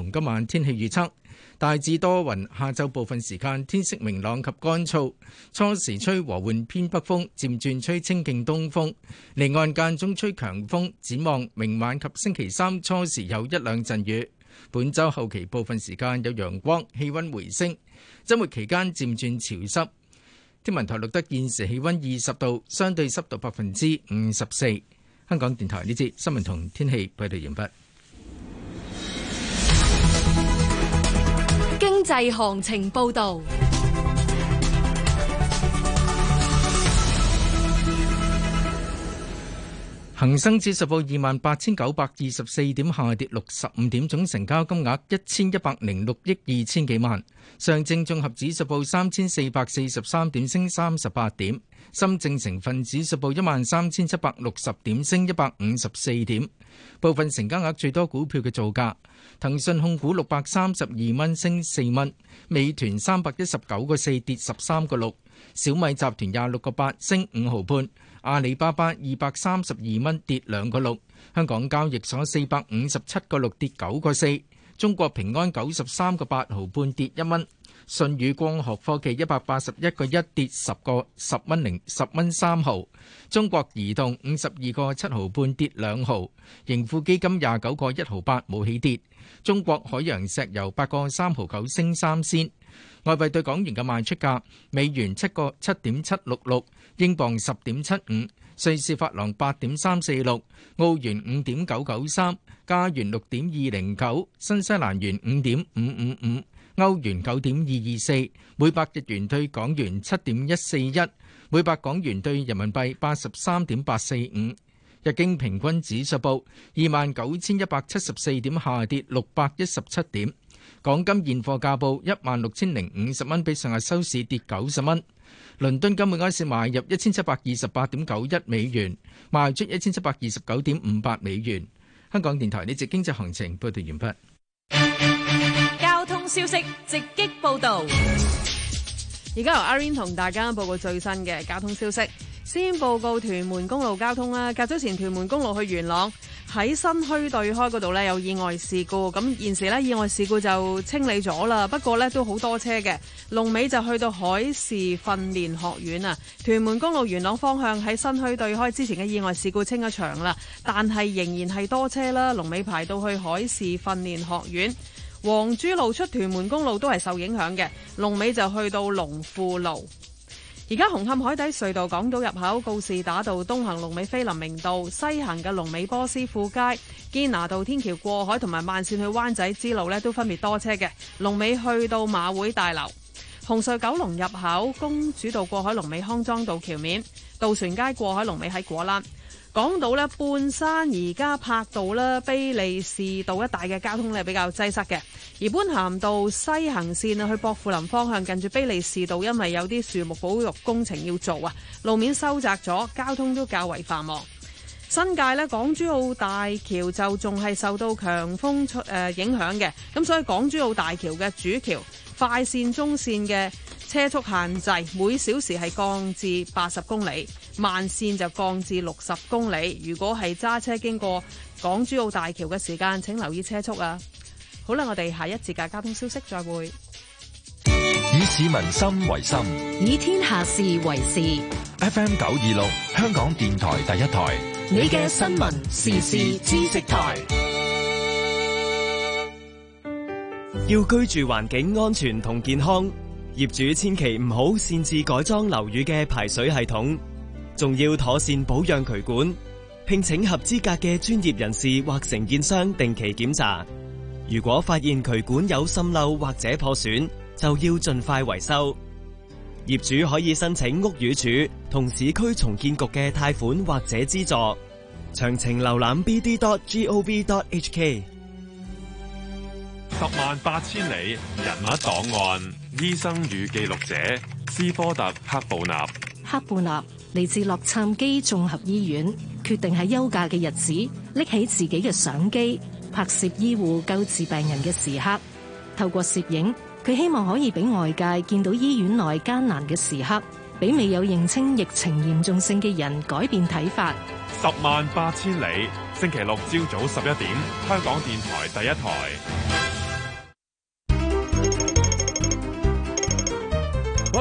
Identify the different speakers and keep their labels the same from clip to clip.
Speaker 1: 同今晚天氣預測。大致多雲，下晝部分時間天色明朗及乾燥，初時吹和緩偏北風，漸轉吹清勁東風，離岸間中吹強風。展望明晚及星期三初時有一兩陣雨，本週後期部分時間有陽光，氣溫回升。週末期間漸轉潮濕。天文台錄得現時氣溫20度，相對濕度54%。香港電台呢節新聞同天氣報道完畢。
Speaker 2: 經濟行情報道。
Speaker 1: 恒生指數報28,924點，下跌65點，總成交金額1106億2千幾萬。上證綜合指數報3443點，升38點。深證成分指數報13,760點，升154點。部分成交額最多股票嘅造價：騰訊控股632蚊，升4蚊；美團319個4，跌13個6；小米集團26個8，升5毫半；阿里巴巴232蚊，跌2個6；香港交易所457個6，跌9個4；中國平安93個8毫半，跌1蚊；舜宇光學科技181個1，跌10蚊3毫；中國移動52個7毫半，跌2毫；盈富基金29個1毫8，冇起跌；中國海洋石油8個3毫9，升3仙。外幣對港元嘅賣出價：美元7.766，英鎊10.75，瑞士法郎8.346，澳元5.993，加元6.209，新西蘭元5.555，歐元9.224，每百日元對港元7.141，每百港元對人民幣83.845。日經平均指數報29,174點，下跌617點。港金現貨價報16,050蚊，比上日收市跌90蚊。倫敦金每安士買入1728.91美元，賣出1729.58美元。香港電台呢節經濟行情報道完畢。
Speaker 2: 交通消息直擊報道。
Speaker 3: 而家由阿 Rain 同大家報告最新嘅交通消息。先報告屯門公路交通啦，較早前屯門公路去元朗喺新墟對開嗰度呢有意外事故，咁現時呢意外事故就清理咗啦，不過呢都好多車嘅，龍尾就去到海事訓練學院啊。屯門公路元朗方向喺新墟對開之前嘅意外事故清咗場啦，但係仍然係多車啦，龍尾排到去海事訓練學院。黃珠路出屯門公路都係受影響嘅，龍尾就去到龍富路。而家紅磡海底隧道港島入口告士打道東行龍尾菲林明道，西行嘅龍尾波斯富街，堅拿道天橋過海同埋慢線去灣仔之路呢都分別多車嘅，龍尾去到馬會大樓。紅隧九龍入口公主道過海龍尾康莊道橋面，渡船街過海龍尾喺果欄。港島呢半山而家柏道啦、卑利士道一帶嘅交通呢比較擠塞嘅，而般咸道西行線去薄扶林方向近住卑利士道，因為有啲樹木保育工程要做啊，路面收窄咗，交通都較為繁忙。新界呢港珠澳大橋就仲係受到強風影響嘅，咁所以港珠澳大橋嘅主橋快線、中線嘅車速限制每小時係降至80公里，慢線就降至60公里。如果係揸車經過港珠澳大橋嘅時間，請留意車速啊！好啦，我哋下一節嘅交通消息再會。
Speaker 4: 以市民心為心，
Speaker 2: 以天下事為事。
Speaker 4: FM 926香港電台第一台，
Speaker 2: 你嘅新聞時事知識台。
Speaker 5: 要居住環境安全同健康，業主千祈唔好擅自改裝樓宇嘅排水系統，仲要妥善保養渠管，聘請合資格嘅專業人士或承建商定期檢查。如果發現渠管有滲漏或者破損，就要盡快維修。業主可以申請屋宇署同市區重建局嘅貸款或者資助，詳情瀏覽 bd.gov.hk。
Speaker 6: 108000里人物檔案，醫生與記錄者斯科特·克布納。
Speaker 7: 克布納嚟自洛杉磯綜合醫院，決定喺休假嘅日子拎起自己嘅相機拍攝醫護救治病人嘅時刻。透過攝影，佢希望可以俾外界見到醫院內艱難嘅時刻，俾未有認清疫情嚴重性嘅人改變睇法。
Speaker 6: 108000里，星期六朝早11點，香港電台第一台。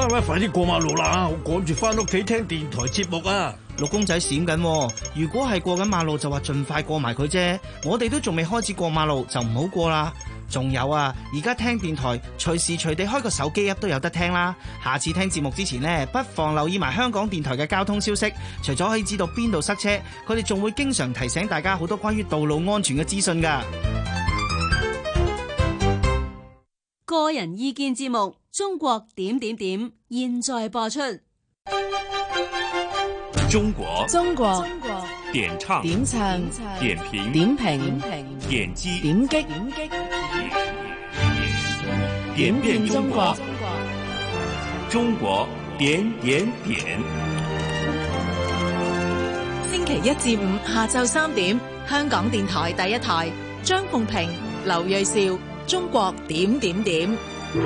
Speaker 8: 三位快啲過馬路啦！我趕住翻屋企聽電台節目啊！
Speaker 9: 六公仔閃緊，如果係過緊馬路就話盡快過埋佢啫。我哋都仲未開始過馬路就唔好過啦。仲有啊，而家聽電台隨時隨地開個手機 app 都有得聽啦。下次聽節目之前呢，不妨留意埋香港電台嘅交通消息。除咗可以知道邊度塞車，佢哋仲會經常提醒大家好多關於道路安全嘅資訊㗎。
Speaker 10: 個人意見節目《中國點點點》現在播出。
Speaker 4: 中國點唱點評點擊點變中國，中國點點點。
Speaker 2: 星期一至五下晝3點，香港電台第一台，張鳳平、劉銳紹，中國點點點。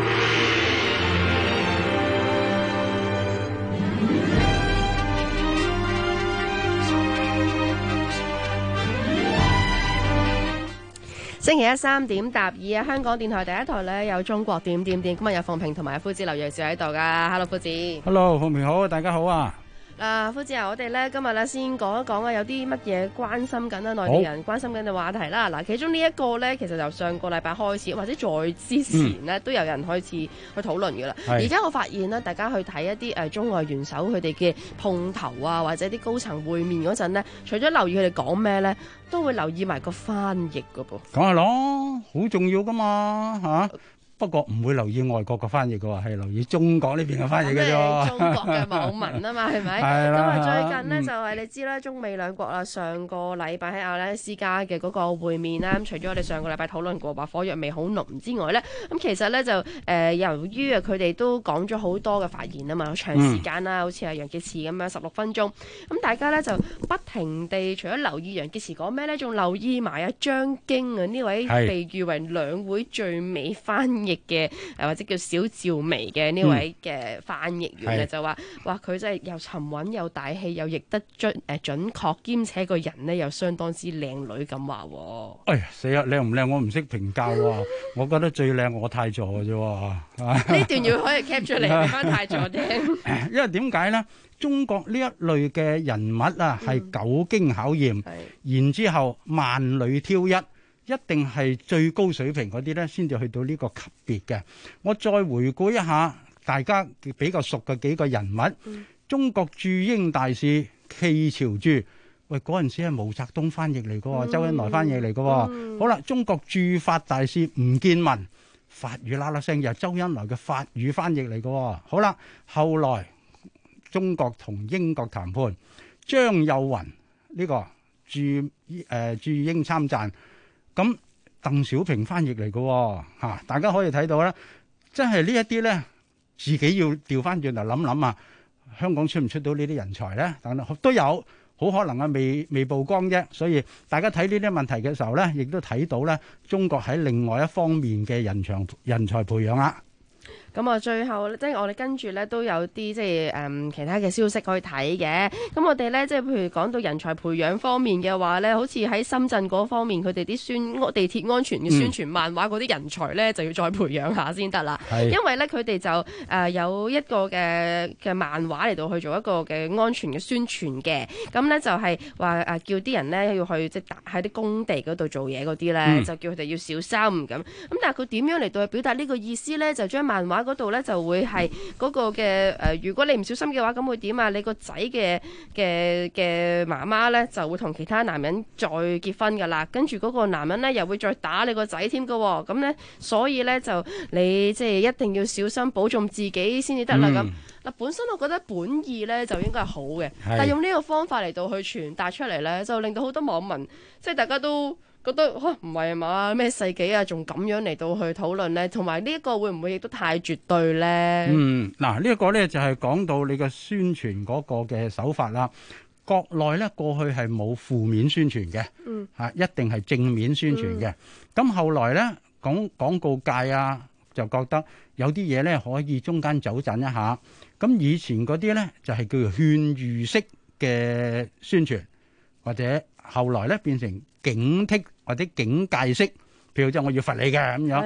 Speaker 11: 星期一3點答2啊！香港電台第一台咧有中國點點點，今日有鳳平同埋夫子劉銳紹喺度噶。Hello， 夫子。
Speaker 12: Hello， 鳳平好，大家好啊！
Speaker 11: 夫子啊，我哋咧今日咧先講一講啊，有啲乜嘢關心緊啊，內地人關心緊嘅話題啦。嗱，其中呢一個咧，其實由上個禮拜開始，或者在之前呢，都有人開始去討論㗎啦。而家我發現咧，大家去睇一啲中外元首佢哋嘅碰頭啊，或者啲高層會面嗰陣呢，除咗留意佢哋講咩咧，都會留意埋個翻譯㗎噃。
Speaker 12: 梗係咯，好重要噶嘛嚇。不過唔會留意外國嘅翻譯嘅喎，係留意中國呢邊嘅翻譯嘅啫。
Speaker 11: 中國嘅網民啊嘛，係咪？咁啊，最近呢，就係你知啦，中美兩國啦，上個禮拜喺阿拉斯加嘅嗰個會面啦。咁除咗我哋上個禮拜討論過話火藥味好濃之外咧，咁其實咧就由於佢哋都講咗好多嘅發言啊嘛，好長時間啦，好似係楊潔篪咁樣16分鐘。咁大家咧就不停地除咗留意楊潔篪講咩咧，仲留意埋阿張京啊呢位被譽為兩會最美翻譯嘅或者叫小趙薇嘅呢位嘅翻譯員咧，就話佢真係又沉穩又大氣又譯得準確，兼且個人呢又相當之靚女咁話。
Speaker 12: 哎呀死啦！靚唔靚我唔識評價喎，我覺得最靚我太座嘅啫喎。
Speaker 11: 呢段要可以 cap 出嚟俾翻太座聽。
Speaker 12: 因為點解呢？中國呢一類嘅人物啊，係久經考驗，然之後萬里挑一。一定係最高水平嗰啲咧，先至去到呢個級別嘅。我再回顧一下大家比較熟嘅幾個人物，中國駐英大使戚朝珠，喂嗰陣時係毛澤東翻譯嚟嘅喎，周恩來翻譯嚟嘅喎。好啦，中國駐法大使吳建文，法語啦啦聲又周恩來嘅法語翻譯嚟嘅喎。好啦，後來中國同英國談判，張幼雲呢個駐英參贊。咁鄧小平翻譯嚟嘅嚇，大家可以睇到咧，真係呢一啲咧，自己要調翻轉頭諗諗啊，香港出唔出到呢啲人才咧？等等都有，好可能啊未曝光啫。所以大家睇呢啲問題嘅時候咧，亦都睇到咧，中國喺另外一方面嘅人才培養啦。
Speaker 11: 咁啊，最後即係我哋跟住咧都有啲即係其他嘅消息可以睇嘅。咁我哋咧即係譬如講到人才培養方面嘅話咧，好似喺深圳嗰方面，佢哋啲地鐵安全嘅宣傳漫畫嗰啲人才咧，就要再培養下先得啦。因為咧佢哋就有一個嘅漫畫嚟到去做一個嘅安全嘅宣傳嘅。咁咧就係話叫啲人咧要去即係喺啲工地嗰度做嘢嗰啲咧，就叫佢哋要小心咁。咁但係佢點樣嚟到去表達呢個意思咧？就將漫畫嗰度咧就會係嗰個嘅如果你唔小心嘅話，咁會點啊？你個仔嘅媽媽咧就會同其他男人再結婚噶啦，跟住嗰個男人咧又會再打你個仔添噶喎。咁咧所以咧就你即係一定要小心保重自己先至得啦。咁嗱，本身我覺得本意咧就應該係好嘅，但係用呢個方法嚟到去傳達出嚟咧，就令到好多網民即係大家都覺得唔係嘛，咩世紀啊，仲咁樣嚟到去討論呢？同埋呢一個會唔會亦都太絕對呢？
Speaker 12: 嗱，呢一個呢就係講到你嘅宣傳嗰個嘅手法啦。國內呢過去係冇負面宣傳嘅，一定係正面宣傳嘅。咁後來呢廣告界啊就覺得有啲嘢呢可以中間走陣一下。咁以前嗰啲呢就係叫做勸喻式嘅宣傳，或者後來呢變成警惕或者警戒式，譬如就我要罰你嘅咁樣。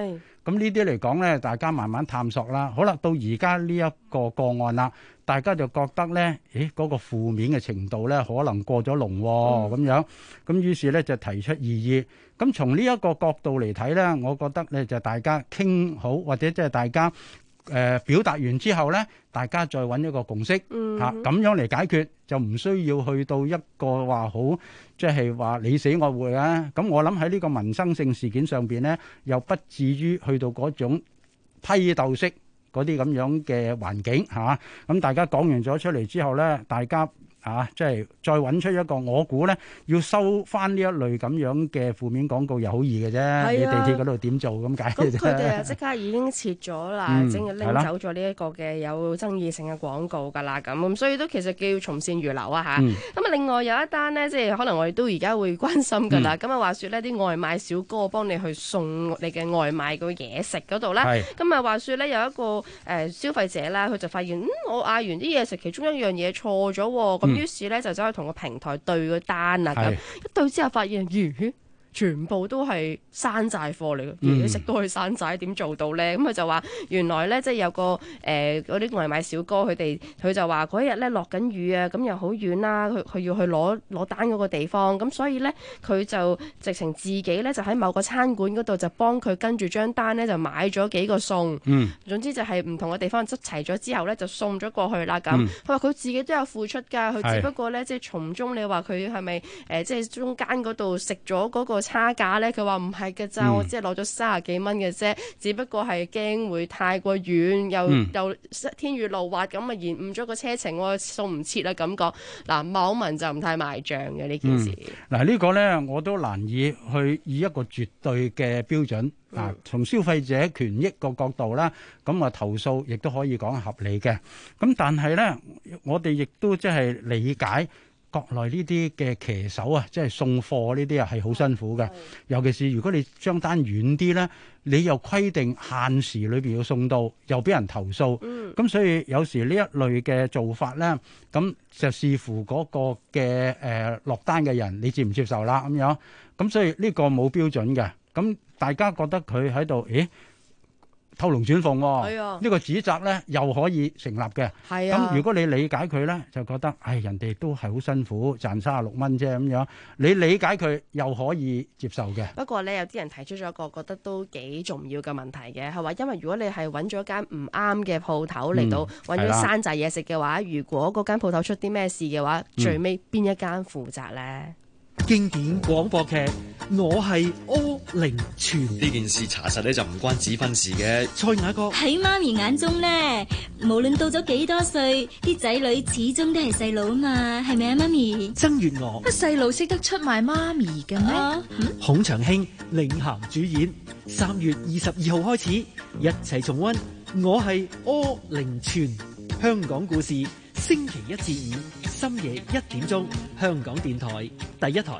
Speaker 12: 咁呢啲嚟講咧，大家慢慢探索啦。好啦，到而家呢一個個案啦，大家就覺得咧，嗰個負面嘅程度咧，可能過咗龍咁樣。咁於是咧就提出異議。咁從呢一個角度嚟睇咧，我覺得咧就大家傾好，或者即係大家表達完之後咧，大家再揾一個共識咁樣嚟解決，就唔需要去到一個話好即係話你死我活啊。咁我諗喺呢個民生性事件上邊咧，又不至於去到嗰種批鬥式嗰啲咁樣嘅環境嚇。咁大家講完咗出嚟之後咧，大家即係再揾出一個，我估咧要收翻呢一類咁樣嘅負面廣告又好易嘅啫。你地鐵嗰度點做咁解嘅啫？咁
Speaker 11: 佢哋啊即刻已經撤咗啦，拎走咗呢一個嘅有爭議性嘅廣告㗎啦。咁所以都其實叫從善如流啊嚇。咁啊另外有一單呢，即係可能我哋都而家會關心㗎啦。咁啊話説呢啲外賣小哥幫你去送你嘅外賣個嘢食嗰度咧，咁啊話説呢，有一個消費者啦，佢就發現我嗌完啲嘢食，其中一樣嘢錯咗喎。於是咧就走去同個平台對個單啊，咁一對之後發現，全部都係山寨貨嚟嘅，嘢食都係山寨，點做到咧？咁佢就話原來咧即係有個嗰啲外賣小哥佢就話嗰日咧落緊雨啊，咁又好遠啦，佢要去攞單嗰個地方，咁所以咧佢就直情自己咧就喺某個餐館嗰度就幫佢跟住張單咧就買咗幾個餸，總之就係唔同嘅地方執齊咗之後咧就送咗過去啦。咁佢話佢自己都有付出㗎，佢只不過咧即係從中你話佢係咪即係中間嗰度食咗嗰個差價咧？佢話唔係嘅咋，我只係攞咗30幾蚊嘅啫，只不過係驚會太過遠，又天雨路滑咁啊，延誤咗個車程，我送唔切啦咁講。嗱，網民就唔太賣帳嘅呢件事。
Speaker 12: 嗱呢個咧我都難以去以一個絕對嘅標準從消費者權益個角度啦，咁啊投訴亦都可以講合理嘅。咁但係咧，我哋亦都即係理解。國內呢啲嘅騎手啊，即係送貨呢啲啊，係好辛苦嘅。尤其是如果你張單遠啲咧，你又規定限時裏邊要送到，又俾人投訴。咁所以有時呢一類嘅做法咧，咁就視乎嗰個嘅落單嘅人，你接唔接受啦咁樣。咁所以呢個冇標準嘅。咁大家覺得佢喺度，偷龍轉鳳喎，呢個指責咧又可以成立嘅。咁如果你理解佢咧，就覺得人哋都係好辛苦賺36蚊啫咁樣，你理解佢又可以接受嘅。
Speaker 11: 不過咧，有啲人提出咗一個覺得都幾重要嘅問題嘅，係話因為如果你係揾咗間唔啱嘅鋪頭嚟到揾咗山寨嘢食嘅話，如果嗰間鋪頭出啲咩事嘅話，最尾邊一間負責咧？
Speaker 13: 經典廣播劇《我係柯靈全》
Speaker 14: 呢件事查實咧就唔關子勳事嘅。
Speaker 13: 蔡雅閣
Speaker 15: 喺媽咪眼中咧，無論到咗幾多歲，啲仔女始終都係細路啊嘛，係咪啊媽咪？
Speaker 13: 曾月娥
Speaker 16: 乜細路識得出賣媽咪嘅咩？
Speaker 13: 孔祥興領銜主演，3月22號開始一齊重溫《我係柯靈全》香港故事，星期1至5深夜1點鐘，香港電台第一台。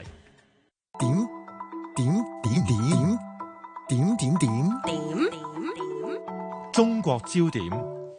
Speaker 4: 點中國焦點。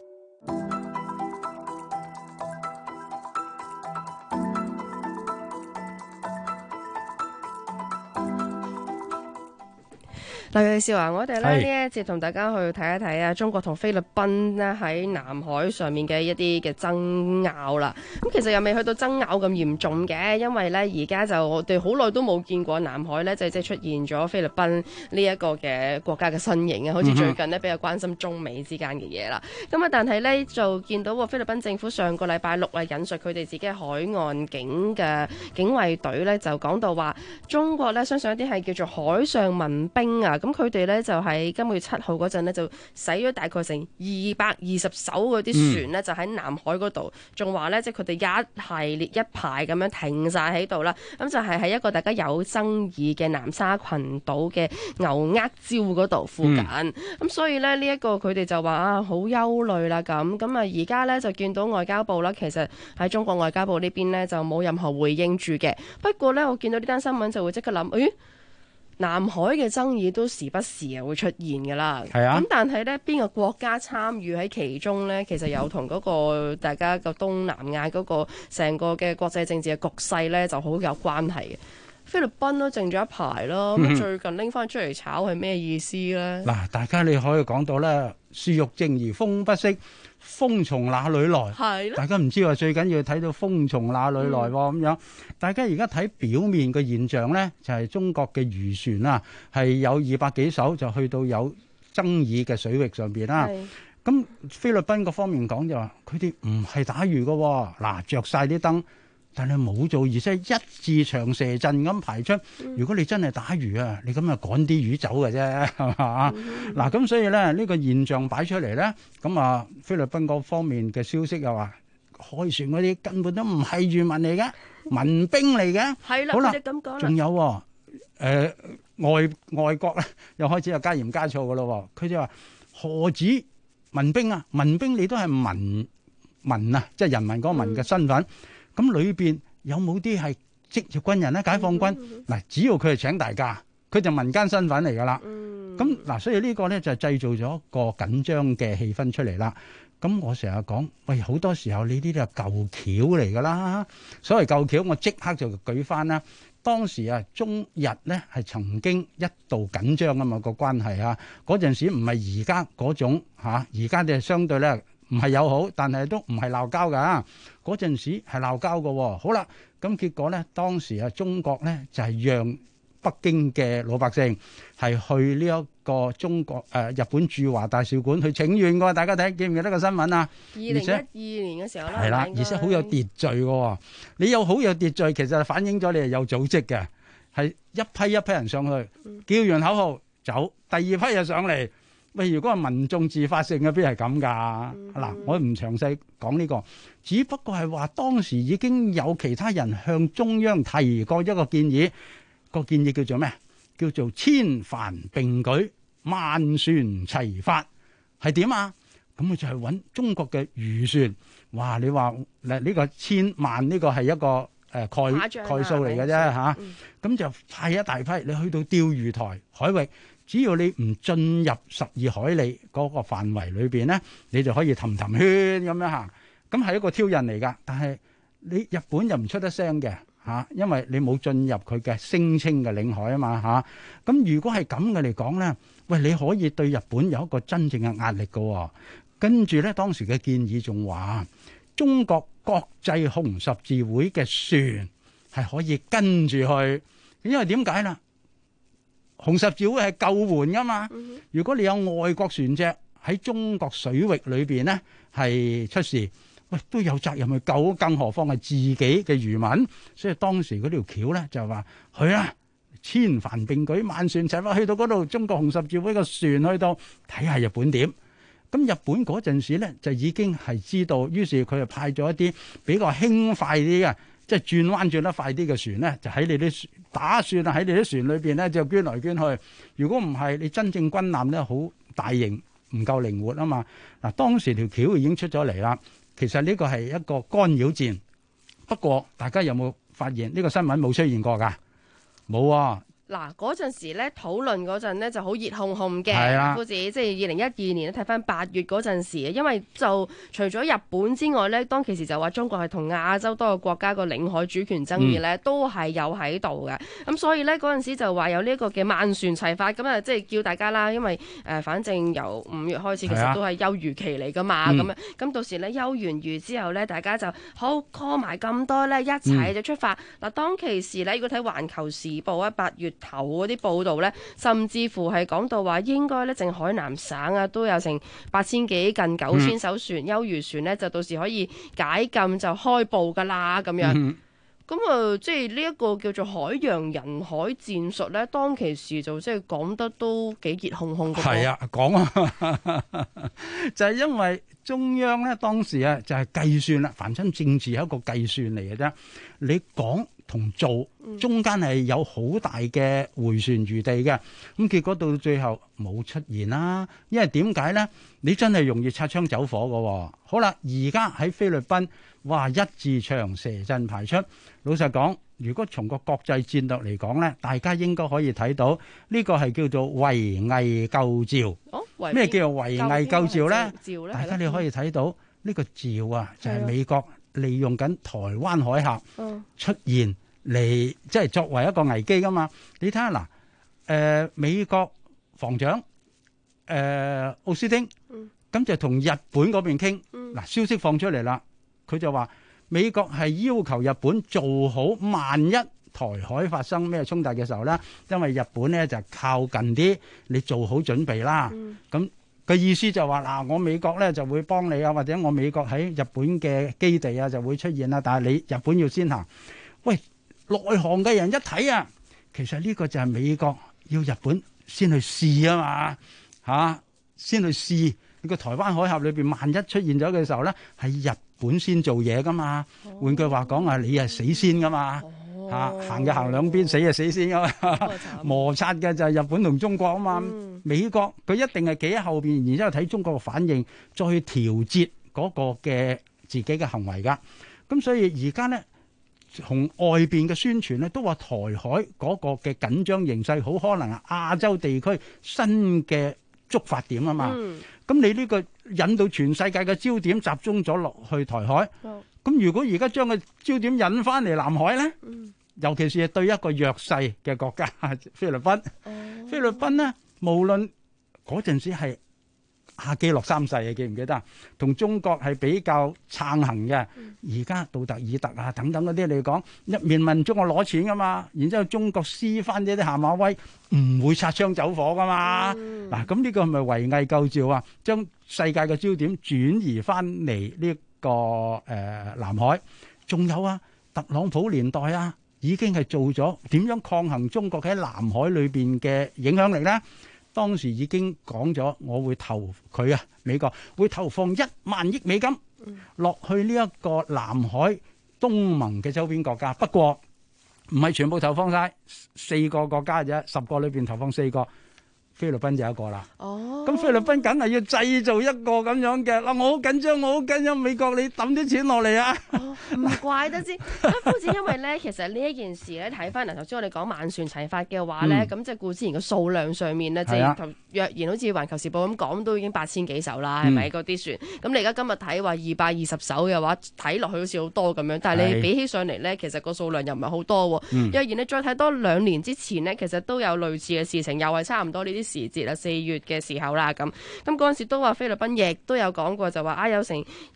Speaker 11: 劉銳紹啊，我哋呢一節同大家去睇一睇啊，中國同菲律賓呢喺南海上面嘅一啲嘅爭拗啦。咁其實又未去到爭拗咁嚴重嘅，因為呢而家就我哋好耐都冇見過南海呢，即係出現咗菲律賓呢一個嘅國家嘅身影啊，好似最近呢比較關心中美之間嘅嘢啦。咁啊，但係呢就見到菲律賓政府上個禮拜6引述佢哋自己海岸警嘅警衛隊呢，就講到話中國呢相信一啲係叫做海上民兵啊。咁佢哋咧就喺今個月7號嗰陣咧，就使咗大概成220艘嗰啲船咧，就喺南海嗰度，仲話咧即係佢哋一系列一排咁樣停晒喺度啦。咁就係喺一個大家有爭議嘅南沙群島嘅牛軛礁嗰度附近。咁所以咧呢一個佢哋就話啊好憂慮啦咁。咁啊而家咧就見到外交部啦，其實喺中國外交部呢邊咧就冇任何回應住嘅。不過咧我見到呢單新聞就會即刻諗，南海嘅爭議都時不時會出現㗎啦，咁但係呢邊個國家參與喺其中呢？其實有同嗰個大家個東南亞嗰個成個嘅國際政治嘅局勢呢就好有關係嘅。 菲律賓都靜咗一排咯，咁最近拎翻出嚟炒係咩意思咧？
Speaker 12: 嗱，大家你可以講到咧，樹欲靜而風不息，風從哪裏來？
Speaker 11: 係
Speaker 12: 大家唔知話最緊要睇到風從哪裏來喎咁樣。大家而家睇表面嘅現象咧，就係中國嘅漁船啊，係有200幾艘就去到有爭議嘅水域上邊啦。咁菲律賓嗰方面講就話，佢哋唔係打魚嘅喎，嗱着晒啲燈，但係冇做，而且一字長蛇陣咁排出。如果你真係打魚啊，你咁啊趕啲魚走嘅啫，係嘛？嗱咁所以咧呢個現象擺出嚟咧，咁啊菲律賓嗰方面嘅消息又話，開船嗰啲根本都唔係漁民嚟嘅，民兵嚟嘅。
Speaker 11: 係啦，
Speaker 12: 好啦，
Speaker 11: 咁講啦，
Speaker 12: 仲有外國咧又開始又加鹽加醋嘅咯，佢就話何止民兵啊？民兵你都係民啊，即係人民嗰個民嘅身份。咁裏邊有冇啲係職業軍人咧？解放軍嗱，只要佢係請大假，佢就民間身份嚟噶啦。咁嗱，所以呢個咧就製造咗一個緊張嘅氣氛出嚟啦。咁我成日講，喂，好多時候呢啲都係舊橋嚟噶啦。所謂舊橋，我即刻就舉翻啦。當時啊，中日咧係曾經一度緊張啊嘛，個關係啊，嗰陣時唔係而家嗰種嚇，而家就相對咧唔係友好，但係都唔係鬧交㗎。嗰陣時係鬧交㗎。好啦，咁結果咧，當時啊，中國咧就係讓北京嘅老百姓係去呢一個中國日本駐華大使館去請願㗎。大家睇記唔記得個新聞啊
Speaker 11: ？2012年嘅時候啦，
Speaker 12: 係啦，而且好有秩序㗎。你有好有秩序，其實反映咗你係有組織嘅，係一批一批人上去，叫完口號走，第二批又上嚟。喂，如果係民眾自發性嘅，邊係咁㗎？嗱，我唔詳細講呢個，只不過係話當時已經有其他人向中央提過一個建議，個建議叫做咩？叫做千帆並舉，萬船齊發，係點啊？咁佢就係揾中國嘅漁船。哇！你話呢個千萬呢個係一個概數嚟嘅啫嚇。咁就派一大批你去到釣魚台海域。只要你唔進入12海里嗰個範圍裏邊咧，你就可以氹氹圈咁樣行。咁係一個挑釁嚟㗎，但係你日本又唔出得聲嘅嚇，因為你冇進入佢嘅聲稱嘅領海啊嘛嚇。咁如果係咁嘅嚟講咧，喂，你可以對日本有一個真正嘅壓力㗎。跟住咧，當時嘅建議仲話，中國國際紅十字會嘅船係可以跟住去，因為點解啦？紅十字會係救援噶嘛？如果你有外國船隻喺中國水域裏邊咧係出事，喂，都有責任去救，更何況係自己嘅漁民。所以當時嗰條橋咧就話去啦，千帆並舉，萬船齊發，去到嗰度，中國紅十字會個船去到睇下日本點。咁日本嗰陣時咧就已經係知道，於是佢就派咗一啲比較輕快啲嘅，即係轉彎轉得快啲嘅船咧，就喺你啲打算喺你啲船裏邊咧就捐來捐去。如果唔係，你真正軍艦咧好大型，唔夠靈活啊嘛。嗱，當時條橋已經出咗嚟啦。其實呢個係一個干擾戰。不過大家有冇發現呢個新聞冇出現過㗎？冇啊。
Speaker 11: 嗱，嗰陣時咧討論嗰陣咧就好熱烘烘嘅，夫子即係2012年咧睇翻8月嗰陣時，因為就除咗日本之外咧，當其時就話中國係同亞洲多個國家個領海主權爭議咧都係有喺度嘅，咁所以咧嗰陣時就話有呢一個嘅萬船齊發，咁啊即係叫大家啦，因為反正由5月開始其實都係休漁期嚟噶嘛，咁到時咧休完漁之後咧，大家就好 call 埋咁多咧一齊就出發。嗱，當其時咧，如果睇環球時報啊8月頭嗰啲報道咧，甚至乎係講到話應該咧，淨海南省啊都有成8000幾近9000艘船休漁船咧，就到時可以解禁就開捕噶啦咁樣。咁即係呢一個叫做海洋人海戰術咧，當其時就即係講得都幾熱烘烘嘅。係啊，講啊，就係因為中央咧當時啊就係計算啦，凡親政治係一個計算嚟嘅啫。你講同做中間係有好大嘅迴旋餘地嘅，咁結果到最後冇出現啦。因為點解咧？你真係容易擦槍走火嘅。好啦，而家喺菲律賓，哇，一字長蛇陣排出。老實講，如果從個國際戰略嚟講咧，大家應該可以睇到呢個係叫做圍魏救趙。咩叫做圍魏救趙咧？大家你可以睇到呢個趙啊，就係美國利用緊台灣海峽出現
Speaker 12: 嚟即係作為一個危機噶嘛。你睇下嗱，美國防長奧斯汀，咁就同日本嗰邊傾，嗱消息放出嚟啦，佢就話美國係要求日本做好萬一台海發生咩衝突嘅時候咧，因為日本咧就靠近啲，你做好準備啦。咁個意思就話嗱，我美國咧就會幫你啊，或者我美國喺日本嘅基地啊就會出現啦，但係你日本要先行。喂，內行嘅人一睇啊，其實呢個就係美國要日本先去試啊嘛，嚇，先去試。呢個台灣海峽裏邊萬一出現咗嘅時候咧，係日本先做嘢噶嘛。換句話講啊，你係死先噶嘛。行嘅行兩邊，死就死先噶嘛。摩擦嘅就係日本同中國啊嘛。美國佢一定係企喺後邊，然之後睇中國嘅反應，再去調節嗰個嘅自己嘅行為噶。咁所以而家咧，從外邊嘅宣傳咧，都話台海嗰個嘅緊張形勢，好可能係亞洲地區新嘅觸發點啊嘛。咁你呢個引到全世界嘅焦點集中咗落去台海，咁如果而家將個焦點引翻嚟南海咧，尤其是對一個弱勢嘅國家菲律賓，菲律賓咧無論嗰陣時係亞基諾三世，記唔記得？同中國係比較撐行嘅。而家杜特爾特啊等等嗰啲嚟講，一面問中國攞錢噶嘛，然之後中國施翻呢啲下馬威，唔會擦槍走火噶嘛。嗱，咁呢個係咪圍魏救趙啊？將世界嘅焦點轉移翻嚟呢個南海。仲有啊，特朗普年代啊，已經係做咗點樣抗衡中國喺南海裏邊嘅影響力咧？當時已經講咗，我會投佢啊，美國會投放1萬億美金落去呢一個南海東盟嘅周邊國家。不過唔係全部投放晒，4個國家啫，10個裏邊投放4個，菲律賓就一個啦。咁菲律賓梗係要製造一個咁樣嘅嗱，我好緊張，我好緊張，美國你抌啲錢落嚟啊！
Speaker 11: 唔怪得知，夫子，因為咧，其實呢一件事咧，睇翻嗱，頭先我哋講萬船齊發嘅話咧，咁即係固之然個數量上面咧，即係若然好似《環球時報》咁講，都已經8000幾艘啦，係咪嗰啲船？咁你而家今日睇話220艘嘅話，睇落去好似好多咁樣，但係你比起上嚟咧，其實個數量又唔係好多喎。若然你再睇多2年之前呢，其實都有類似嘅事情，又係差唔多呢啲時節啦，4月嘅時候啦，咁嗰陣時都話菲律賓亦都有講過，就話有成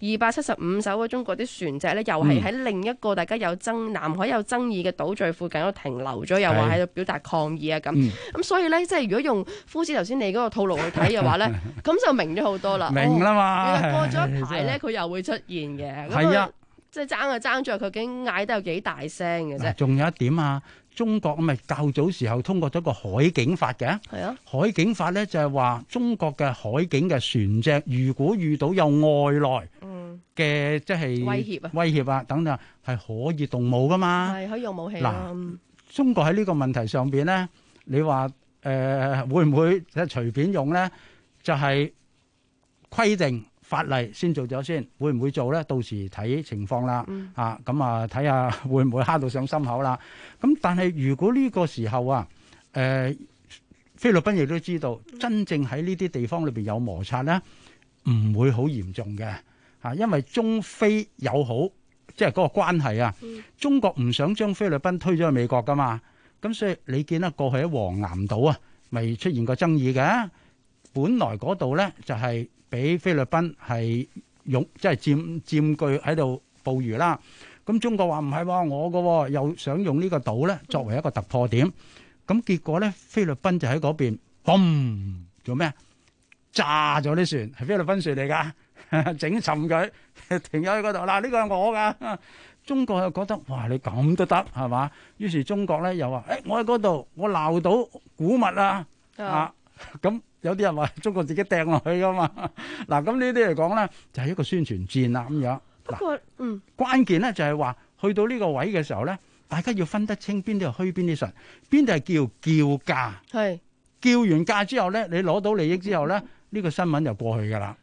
Speaker 11: 275艘嘅中國啲船隻咧，又係喺另一個大家南海有爭議嘅島嶼附近都停留咗，又話喺度表達抗議啊咁。所以咧，即係如果用夫子頭先你嗰個套路去睇嘅話咧，咁就明咗好多啦。
Speaker 12: 明啦嘛，
Speaker 11: 原來過咗一排咧，佢又會出現嘅。係啊，即係爭就爭在佢究竟嗌得有幾大聲嘅啫。
Speaker 12: 仲有一點啊，中國咪較早時候通過咗個海警法嘅。係啊，海警法咧就係話中國嘅海警嘅船隻，如果遇到有外來嘅即係威脅啊等等，係可以動武噶嘛。係可以用武器嗱，中國喺呢個問題上邊咧，你話會唔會即係隨便用咧？就係規定法例先做咗先，會唔會做咧？到時睇情況啦。咁啊睇下會唔會蝦到上心口啦。咁但係如果呢個時候啊，菲律賓亦都知道，真正喺呢啲地方裏邊有摩擦咧，唔會好嚴重嘅。因為中菲友好，即係嗰個關係啊。中國唔想將菲律賓推咗去美國噶嘛，咁所以你見得過去喺黃岩島啊，咪出現過爭議嘅。本來嗰度咧就係俾菲律賓係即係佔據喺度捕魚啦。咁中國話唔係喎，我嘅又想用呢個島咧作為一個突破點。咁結果咧，菲律賓就喺嗰邊，嘣做咩？炸咗啲船，係菲律賓船嚟㗎。整沉佢，停咗喺嗰度。嗱，呢個係我㗎。中國又覺得哇，你咁都得係嘛？於是中國咧又話：我喺嗰度，我撈到古物啊！咁有啲人話中國自己掟落去㗎嘛。嗱，咁呢啲嚟講咧，就係一個宣傳戰啦咁樣。不過，關鍵咧就係話去到呢個位嘅時候咧，大家要分得清邊啲係虛，邊啲實，邊啲係叫價。係叫完價之後咧，你攞到利益之後咧，呢個新聞就過去㗎啦。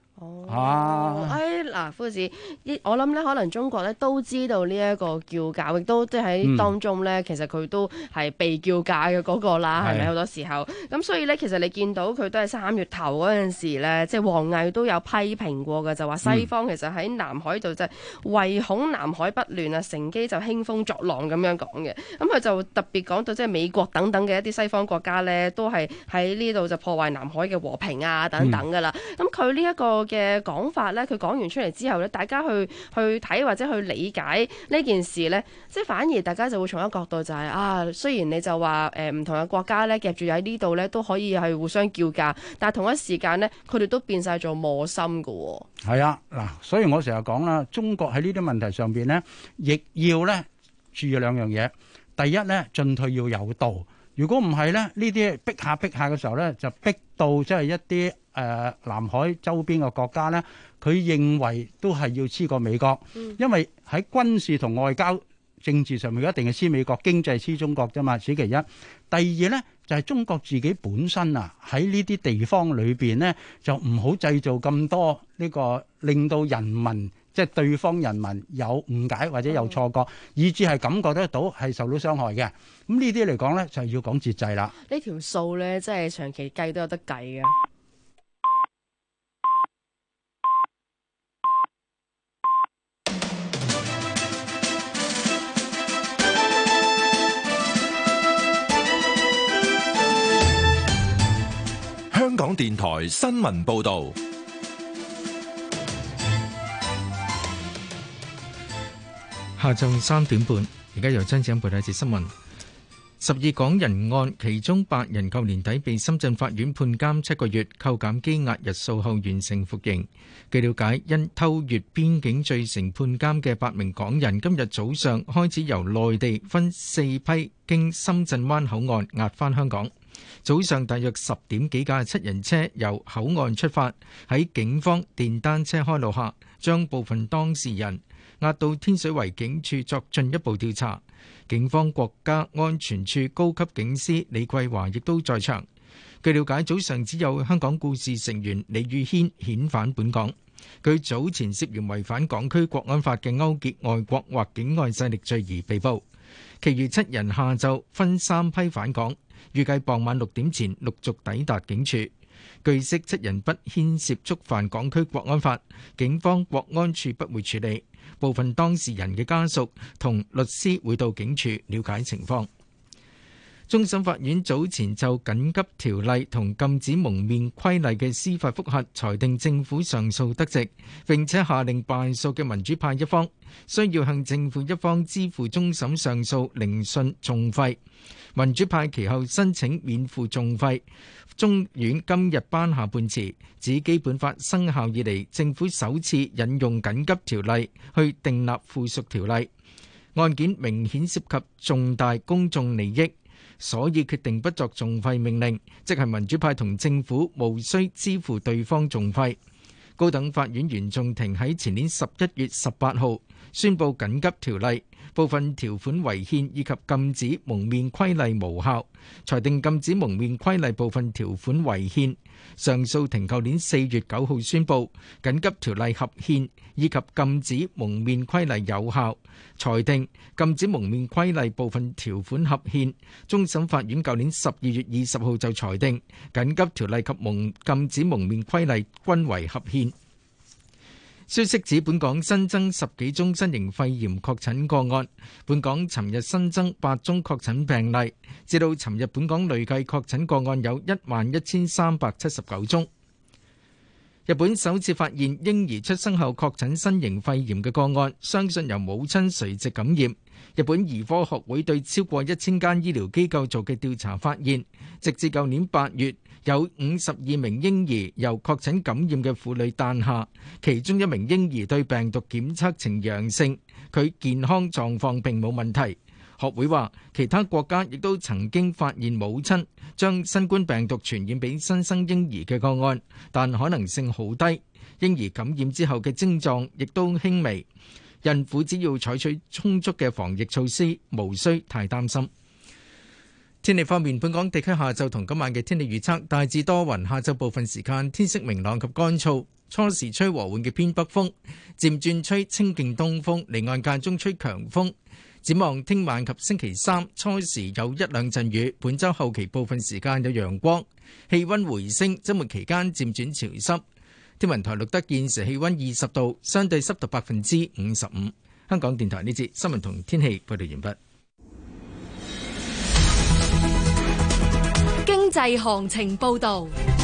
Speaker 11: 嗱，夫子，我諗咧，可能中國咧都知道呢一個叫價，亦都即係喺當中咧，其實佢都係被叫價嘅嗰個啦，係咪好多時候？咁所以咧，其實你見到佢都係3月頭嗰陣時咧，即係王毅都有批評過嘅，就話西方其實喺南海度就係唯恐南海不亂啊，乘機就興風作浪咁樣講嘅。咁佢就特別講到即係美國等等嘅一啲西方國家咧，都係喺呢度就破壞南海嘅和平啊等等噶啦。咁佢呢一個嘅講法咧，佢講完出嚟之後咧，大家去睇或者去理解呢件事咧，即係反而大家就會從一個角度就係雖然你就話唔同嘅國家咧夾住喺呢度咧都可以係互相叫價，但係同一時間咧佢哋都變晒做磨心㗎喎。
Speaker 12: 係啊，嗱，所以我成日講啦，中國喺呢啲問題上邊咧，亦要咧注意2樣嘢。第一咧，進退要有道。如果唔係咧，呢啲逼下嘅時候咧，就逼到即係一啲南海周邊嘅國家咧，佢認為都係要黐過美國，因為喺軍事同外交政治上面一定係黐美國，經濟黐中國啫嘛，此其一。第二咧就係中國自己本身喺呢啲地方裏邊咧，就唔好製造咁多呢個令到人民即係對方人民有誤解或者有錯覺，以致係感覺得到係受到傷害嘅。咁呢啲嚟講咧，就係要講節制啦。
Speaker 11: 呢條數咧，即係長期計都有得計嘅。
Speaker 17: 香港電台新聞報導。
Speaker 1: 下晝3點半，而家由張子欣報道一節新聞。12港人案，其中8人舊年底被深圳法院判監7個月，扣減羈押日數後完成服刑。據了解，因偷越邊境罪成判監嘅8名港人，今日早上開始由內地分4批經深圳灣口岸押返香港。早上大約10點幾架7人車由口岸出發，喺警方電單車開路下，將部分當事人押到天水圍警署作進一步調查。警方國家安全處高級警司李桂華亦都在場。據了解，早上只有香港故事成員李宇軒遣返本港。佢早前涉嫌違反港區國安法嘅勾結外國或境外勢力罪而被捕。其餘7人下晝分3批返港，預計傍晚6點前陸續抵達警署。據悉，7人不牽涉觸犯港區國安法，警方國安處不會處理。部分當事人嘅家屬同律師會到警署了解情況。終審法院早前就緊急條例同禁止蒙面規例嘅司法覆核裁定政府上訴得直，並且下令敗訴嘅民主派一方需要向政府一方支付終審上訴聆訊訟費。民主派其後申請免付訟費。中院今日頒下判詞，指基本法生效以嚟，政府首次引用緊急條例去訂立附屬條例，案件明顯涉及重大公眾利益，所以決定不作訟費命令，即係民主派同政府無需支付對方訟費。高等法院原訟庭喺前年11月18號宣布緊急條例部分條款違憲以及禁止蒙面規例無效，裁定禁止蒙面規例部分條款違憲。上訴庭舊年4月9號宣布緊急條例合憲以及禁止蒙面規例有效，裁定禁止蒙面規例部分條款合憲。終審法院舊年12月20號就裁定緊急條例及禁止蒙面規例均為合憲。消息指，本港新增10幾宗新型肺炎確診個案。本港尋日新增8宗確診病例，至到尋日本港累計確診個案有11,379宗。日本首次發現嬰兒出生後確診新型肺炎嘅個案，相信由母親垂直感染。日本兒科學會對超過1000間醫療機構做嘅調查發現，直至舊年8月，有52名嬰兒由確診感染嘅婦女誕下，其中1名嬰兒對病毒檢測呈陽性，佢健康狀況並冇問題。學會話，其他國家亦都曾經發現母親將新冠病毒傳染俾新生嬰兒嘅個案，但可能性好低。嬰兒感染之後嘅症狀亦都輕微，孕婦只要採取充足嘅防疫措施，無需太擔心。天氣方面，本港地區下晝同今晚嘅天氣預測大致多雲，下晝部分時間天色明朗及乾燥， 初時吹和緩嘅偏北風，漸轉吹清勁東風，離岸間中吹強風。展望聽晚及星期三初時有一兩陣雨，本週後期部分時間有陽光，氣溫回升，週末期間漸轉潮濕。天文台錄得現時氣溫20度，相對濕度55%。香港電台呢節新聞同天氣報道完畢。
Speaker 7: 經濟行情報道。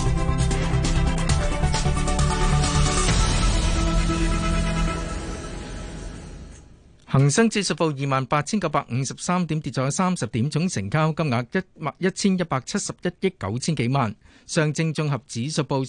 Speaker 1: 恒生指數報28,953點，跌咗30點，總成交金額1171億9千幾萬。上證綜合指數報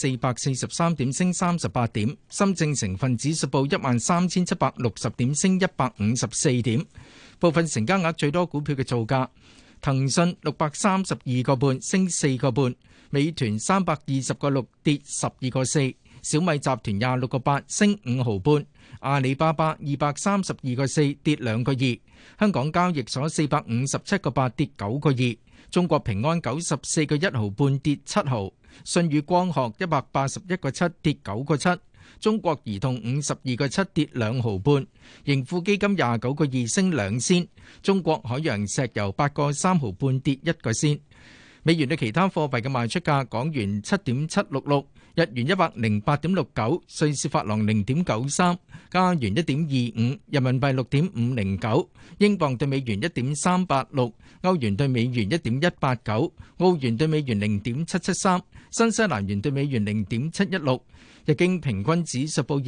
Speaker 1: 3,443點，升38點。深證成分指數報13,760點，升154點。部分成交額最多股票嘅造價：騰訊632個半，升4個半；美團320個6，跌12個4；小米集團26個8，升5毫半；阿里巴巴232個4，跌2個2；香港交易所457個8，跌9個2；中國平安94個1毫半，跌7毫；舜宇光學181個7，跌9個7；中國移動52個7，跌2毫半；盈富基金29個2，升2仙；中國海洋石油8個3毫半，跌1個仙。美元對其他貨幣嘅賣出價：港元7.766，日元108.69，瑞士法郎0.93，加元1.25，人民幣6.509，英鎊對美元1.386，歐元對美元1.189，澳元對美元0.773，新西蘭元對美元0.716。日經平均指數報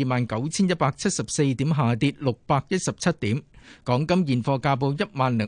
Speaker 1: 29,174點，下跌617點。港金現貨價報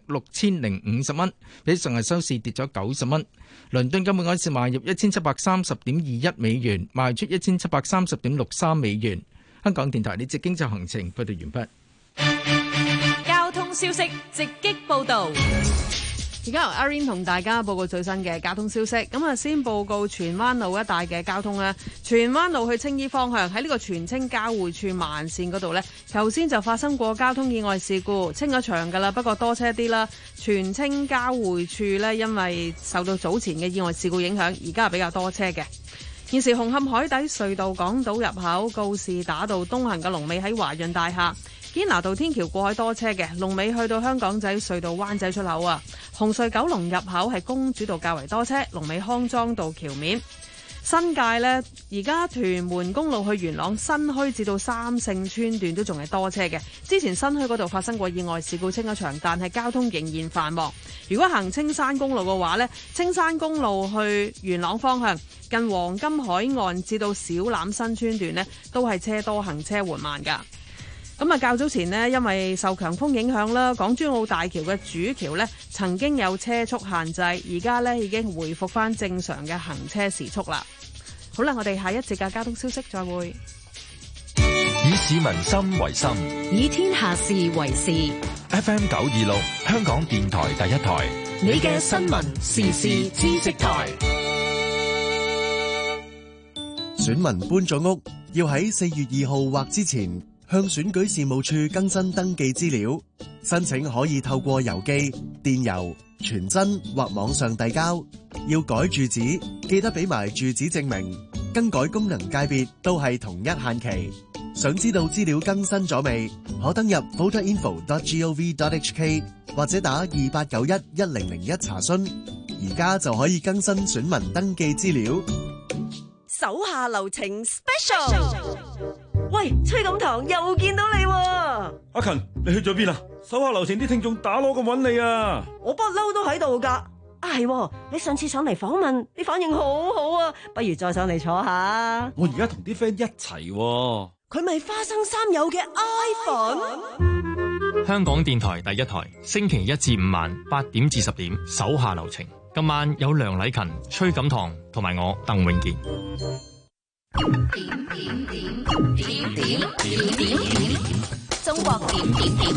Speaker 1: 16,050蚊，比上日收市跌咗90蚊。倫敦金每盎司賣入1730.21美元，賣出1730.63美元。香港電台呢節經濟行情報道完
Speaker 2: 畢。交通消息直擊報道。
Speaker 3: 而家由阿 Rain 同大家報告最新嘅交通消息。咁啊，先報告荃灣路一帶嘅交通啦。荃灣路去青衣方向喺呢個荃青交匯處慢線嗰度呢，頭先就發生過交通意外事故，清咗場噶啦，不過多車啲啦。荃青交匯處呢，因為受到早前嘅意外事故影響，而家係比較多車嘅。現時紅磡海底隧道港島入口告士打道東行嘅龍尾喺華潤大廈。堅拿道天橋過海多車嘅，龍尾去到香港仔隧道灣仔出口啊。紅隧九龍入口係公主道較為多車，龍尾康莊道橋面。新界呢，而家屯門公路去元朗新墟至到三聖村段都仲係多車嘅。之前新墟嗰度發生過意外事故清咗場，但係交通仍然繁忙。如果行青山公路嘅話呢，青山公路去元朗方向近黃金海岸至到小欖新村段呢，都係車多行車緩慢㗎。咁啊，較早前呢，因為受強風影響啦，港珠澳大橋嘅主橋呢曾經有車速限制，而家呢已經回復翻正常嘅行車時速啦。好啦，我哋下一節嘅交通消息再會。
Speaker 17: 以市民心為心，
Speaker 7: 以天下事為事。
Speaker 17: FM 926，香港電台第一台，
Speaker 7: 你嘅新聞時事知識台。
Speaker 18: 選民搬咗屋，要喺4月2號或之前向選舉事務處更新登記資料。申請可以透過郵寄、電郵、傳真或網上遞交。要改住址，記得俾埋住址證明。更改功能界別都係同一限期。想知道資料更新咗未？可登入 voterinfo.gov.hk 或者打28911001查詢。而家就可以更新選民登記資料。
Speaker 19: 手下留情 special。喂，崔錦棠又見到你喎！
Speaker 8: 阿勤，你去咗邊啊？手下留情啲聽眾打鑼咁揾你啊！
Speaker 19: 我不嬲都喺度噶。係，你上次上嚟訪問，啲反應好好啊，不如再上嚟坐下。
Speaker 8: 我而家同啲 friend 一齊喎。
Speaker 19: 佢咪花生三友嘅 iPhone。
Speaker 20: 香港電台第一台，星期1至5晚8點至10點，手下留情。今晚有梁禮勤、崔錦棠同埋我鄧永健。
Speaker 2: 中國點點點。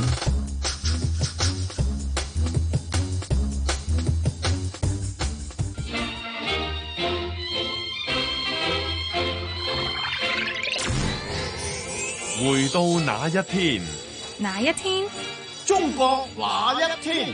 Speaker 6: 回到那一天，
Speaker 2: 哪一天？
Speaker 8: 中國那一天？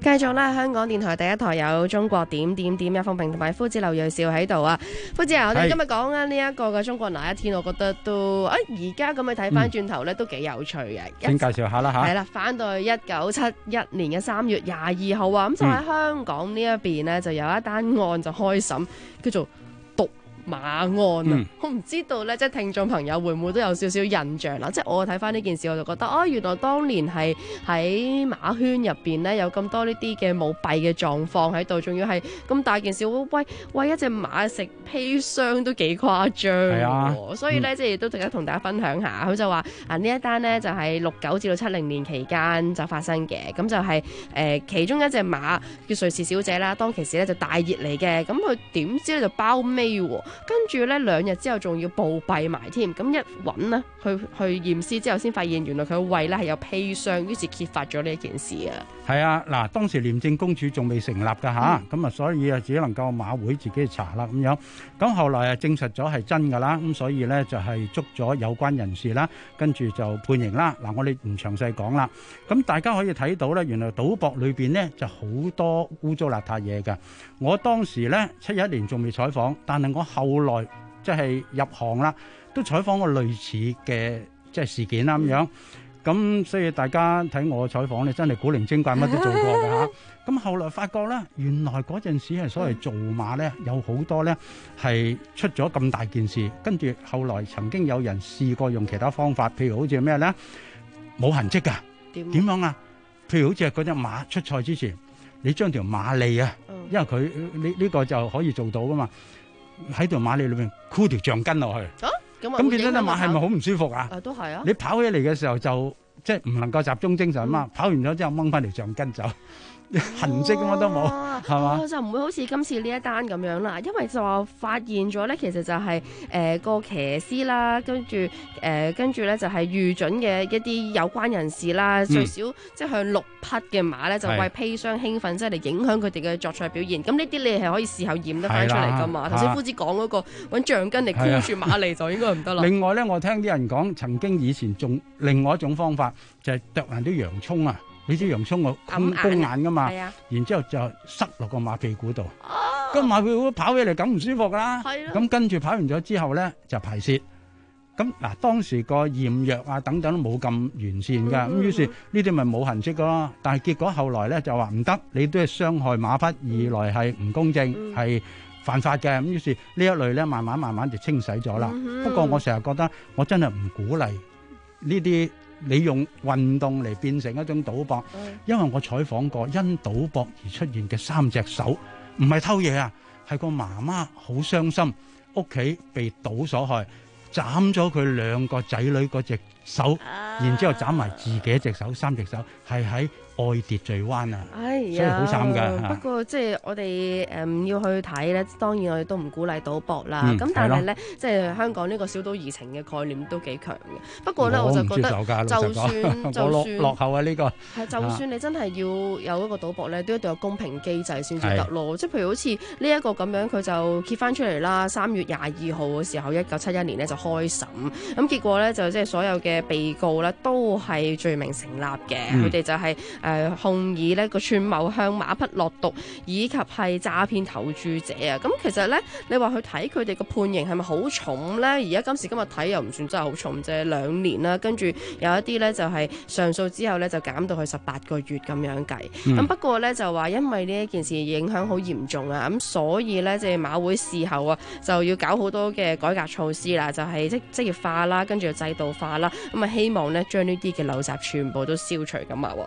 Speaker 11: 繼續啦，香港電台第一台有中國點點點一風平同埋夫子劉銳紹喺度啊。夫子啊，我哋今日講緊呢一個嘅中國那一天，我覺得都而家咁去睇翻轉頭咧，都幾有趣嘅。
Speaker 12: 先介紹下啦嚇。
Speaker 11: 係啦，翻到去1971年嘅3月22號啊，咁就喺香港呢一邊呢，就有一單案就開審，叫做馬案啊，我唔知道咧，即係聽眾朋友會唔會都有少少印象啦？即係我睇翻呢件事，我就覺得原來當年係喺馬圈入邊咧，有咁多呢啲嘅舞弊嘅狀況喺度，仲要係咁大件事，喂一隻馬食砒霜都幾誇張喎。所以咧，即係都值得同大家分享下。佢就話呢一單呢，就係69至到70年期間就發生嘅，咁就係其中一隻馬叫瑞士小姐啦，當其時咧就大熱嚟嘅，咁佢點知咧就包尾喎。跟住咧2日之後仲要暴斃埋添，咁一揾呢，去驗屍之後先發現原來佢個胃咧係有砒霜，於是揭發咗呢一件事啊。
Speaker 12: 係啊，嗱，當時廉政公署仲未成立㗎嚇，咁啊所以啊只能夠馬會自己去查啦咁樣。咁後來啊證實咗係真㗎啦，咁所以咧就係捉咗有關人士啦，跟住就判刑啦。嗱，我哋唔詳細講啦。咁大家可以睇到咧，原來賭博裏邊呢就好多污糟邋遢嘢㗎。我當時咧71年仲未採訪，但係我後來即係入行啦，都採訪過類似嘅即係事件啦咁樣。咁所以大家睇我採訪咧，真係古靈精怪乜都做過㗎嚇。咁後來發覺咧，原來嗰陣時係所謂造馬咧，有好多咧係出咗咁大件事，跟住後來曾經有人試過用其他方法，譬如好似咩咧，冇痕跡㗎。點樣啊？譬如好似係嗰隻馬出賽之前，你將條馬脷啊，因為佢呢個就可以做到㗎嘛，喺條馬脷裏邊箍條橡筋落去。咁見到隻馬係咪好唔舒服啊？
Speaker 11: 都係啊！
Speaker 12: 你跑起嚟嘅時候就即係唔能夠集中精神嘛，跑完咗之後掹翻條橡筋走。痕跡咁都冇，係嘛？
Speaker 11: 就唔會好似今次呢一單咁樣啦，因為就話發現咗咧，其實就係個騎師啦，跟住咧就係預準嘅一啲有關人士啦，最少即係向6匹嘅馬咧就為砒霜興奮，即係嚟影響佢哋嘅作賽表現。咁呢啲你係可以事後驗得翻出嚟噶嘛？頭先夫子講嗰個揾橡筋嚟箍住馬脷就應該唔得啦。
Speaker 12: 另外咧，我聽啲人講，曾經以前仲另外一種方法就係剁爛啲洋葱啊。你知洋葱個公眼噶嘛？然之後就塞落個馬屁股度，個馬屁股跑起嚟咁唔舒服噶啦。咁跟住跑完咗之後咧就排泄。咁嗱，當時個驗藥啊等等都冇咁完善㗎，咁於是呢啲咪冇痕跡咯。但係結果後來咧就話唔得，你都係傷害馬匹，二來係唔公正，係犯法嘅。咁於是呢一類咧慢慢就清洗咗啦。不過我成日覺得我真係唔鼓勵呢啲。你用運動嚟變成一種賭博，因為我採訪過因賭博而出現嘅3隻手，唔係偷嘢啊，係個媽媽好傷心，屋企被賭所害，斬咗佢2個仔女嗰隻手，然之後斬埋自己一隻手，3隻手係喺愛秩序灣啊，所以好慘㗎。
Speaker 11: 不過即係我哋要去睇咧，當然我哋都唔鼓勵賭博啦。咁但係咧，即係香港呢個小賭怡情嘅概念都幾強嘅。不過咧，我就覺得就算
Speaker 12: 落後啊呢個
Speaker 11: 係，就算你真係要有一個賭博咧，都一定有公平機制先至得咯。即係譬如好似呢一個咁樣，佢就揭翻出嚟啦。3月22號嘅時候，1971年咧就開審，咁結果咧就即係所有嘅被告咧都係罪名成立嘅。佢哋就係控以呢個串謀向馬匹落毒，以及係詐騙投注者啊！咁其實咧，你話去睇佢哋嘅判刑係咪好重咧？而家今時今日睇又唔算真係好重啫，2年啦。跟住有一啲咧就係上訴之後咧就減到去18個月咁樣計。咁不過咧就話因為呢一件事影響好嚴重啊，咁所以咧即係馬會事後啊就要搞好多嘅改革措施啦，就係職業化啦，跟住制度化啦，咁啊希望咧將呢啲嘅陋習全部都消除咁啊！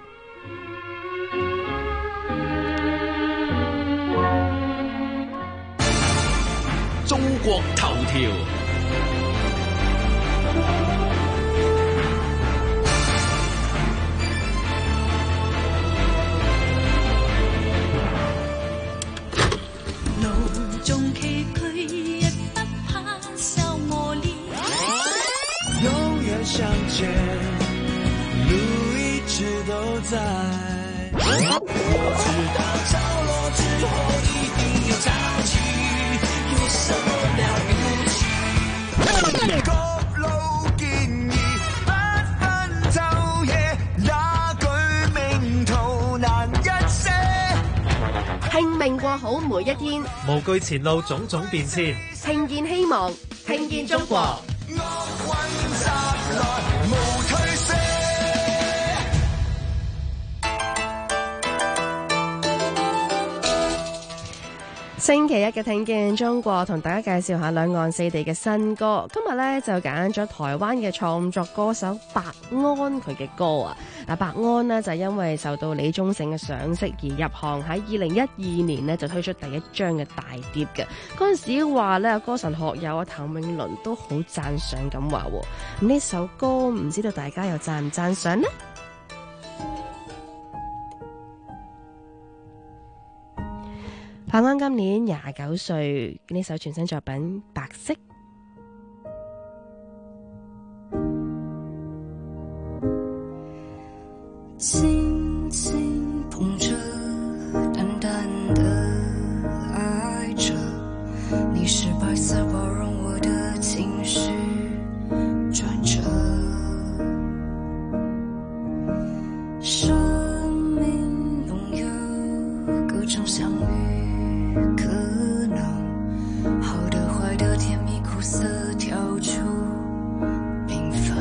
Speaker 4: 中國頭條，
Speaker 21: 路中崎嶇，也不怕受磨練。永遠相見，路一直都在。我知道着落之後一定有朝氣。有什麼了不起？各路建議，不分晝夜，那句名圖難一
Speaker 11: 命過好每一天，
Speaker 5: 無懼前路種種變遷，
Speaker 11: 聽見希望，聽見中國。星期一嘅聽見中國，同大家介紹下兩岸四地嘅新歌。今日呢，就揀咗台灣嘅創作歌手白安佢嘅歌啊。嗱，白安呢，就因為受到李宗盛嘅賞識而入行，喺2012年呢，就推出第一張嘅大碟嘅。嗰陣時話呢，歌神學友啊譚詠麟都好讚賞咁話。咁呢首歌唔知道大家又讚唔讚賞呢？白安今年29歲，呢首全新作品《白色》。
Speaker 22: 輕輕捧着，淡淡的愛着，你是白色包容我的情緒轉折，生命擁有各種相遇，可能好的壞的甜蜜苦澀跳出繽紛，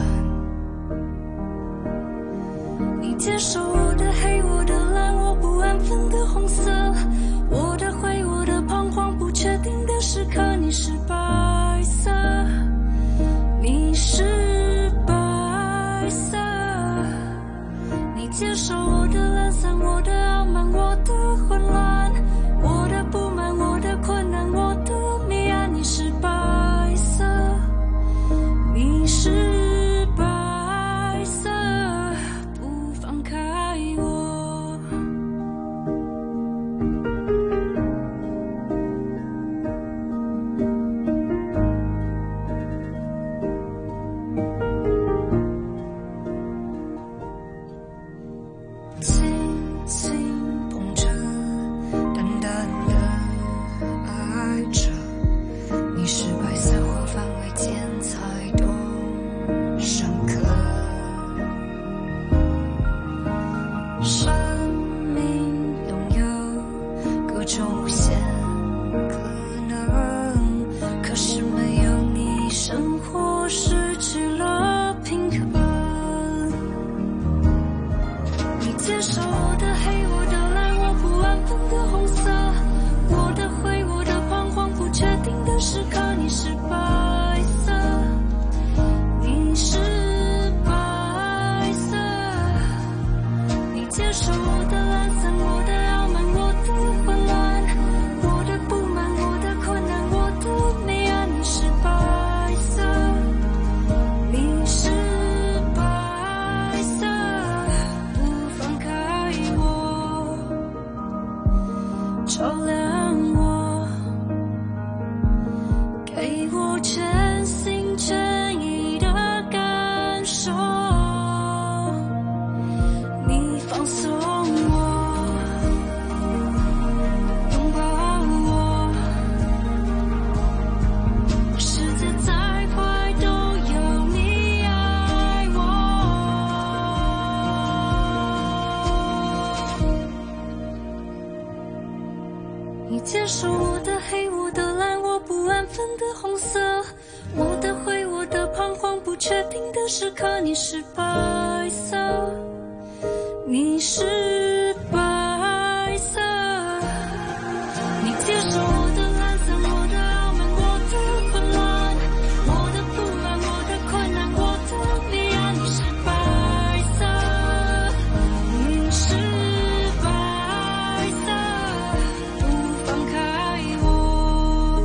Speaker 22: 你接受我的黑我的藍，我不安分的紅色，我的灰我的彷徨，不確定的時刻，你是白色，你是白色，你接受我的懶散，我的傲慢，我的混亂，我的不滿，我的困難，我的迷暗，你是白色，你是白色，不放開我。輕輕捧着，淡淡的愛着，你是白色或範圍剪裁都深刻，生命擁有各種無限可能，可是沒有你，生活失去了平衡，你接受我的黑我的藍，我不安分的紅色，我的灰我的彷徨，不確定的時刻，你是白色，你是白色，你接受我的懶散，我的傲慢，我的混亂，我的不滿，我的困難，我的迷暗，你是白色，你是白色，不放開我，照亮我，給我全心全意的感受，你放鬆我，擁抱我，世界再壞都有你愛我，你接受我的黑我的藍，我不安分的紅色，我的灰我的彷徨，不確定的時刻，你是白色，你是白色，你接受我的懶散，我的傲慢，我的混亂，我的不滿，我的困難，我的迷暗，你是白色，你是白色，不放開我，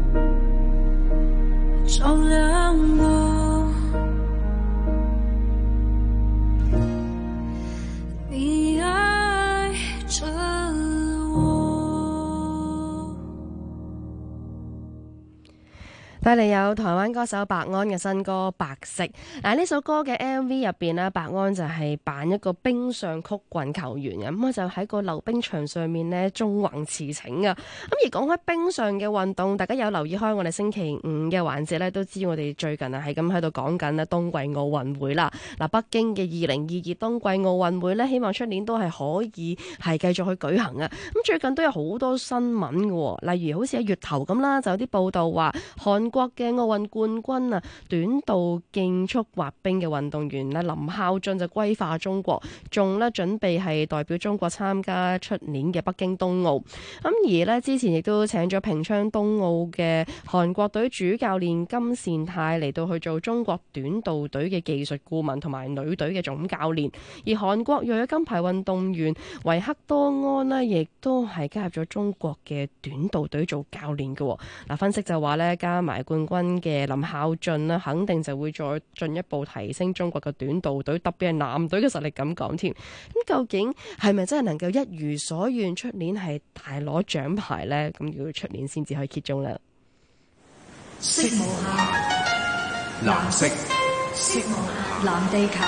Speaker 22: 照亮我，
Speaker 11: 帶嚟有台灣歌手白安嘅新歌《白色》。呢首歌嘅 MV 入邊咧，白安就係扮一個冰上曲棍球員嘅，咁就喺個溜冰場上面咧縱橫馳騁啊。咁而講開冰上嘅運動，大家有留意開我哋星期五嘅環節咧，都知我哋最近啊係咁喺度講緊啊冬季奧運會啦。嗱，北京嘅2022冬季奧運會咧，希望出年都係可以係繼續去舉行啊。咁最近都有好多新聞嘅，例如好似喺月頭咁啦，就有啲報道話韓國嘅奧運冠軍啊，短道競速滑冰嘅運動員咧林孝俊就歸化中國，仲咧準備係代表中國參加出年嘅北京冬奧。咁而咧之前亦都請咗平昌冬奧嘅韓國隊主教練金善泰嚟到去做中國短道隊嘅技術顧問同埋女隊嘅總教練。而韓國又有金牌運動員維克多安呢，亦都係加入咗中國嘅短道隊做教練嘅。嗱，分析就話咧加埋冠軍嘅林孝俊呢，肯定就會再進一步提升中國嘅短道隊，特別係男隊嘅實力咁講添。咁究竟係咪真係能夠一如所願，出年係大攞獎牌呢？咁要出年先至可以揭盅啦。
Speaker 22: 色無限，藍色，色無限，藍地球。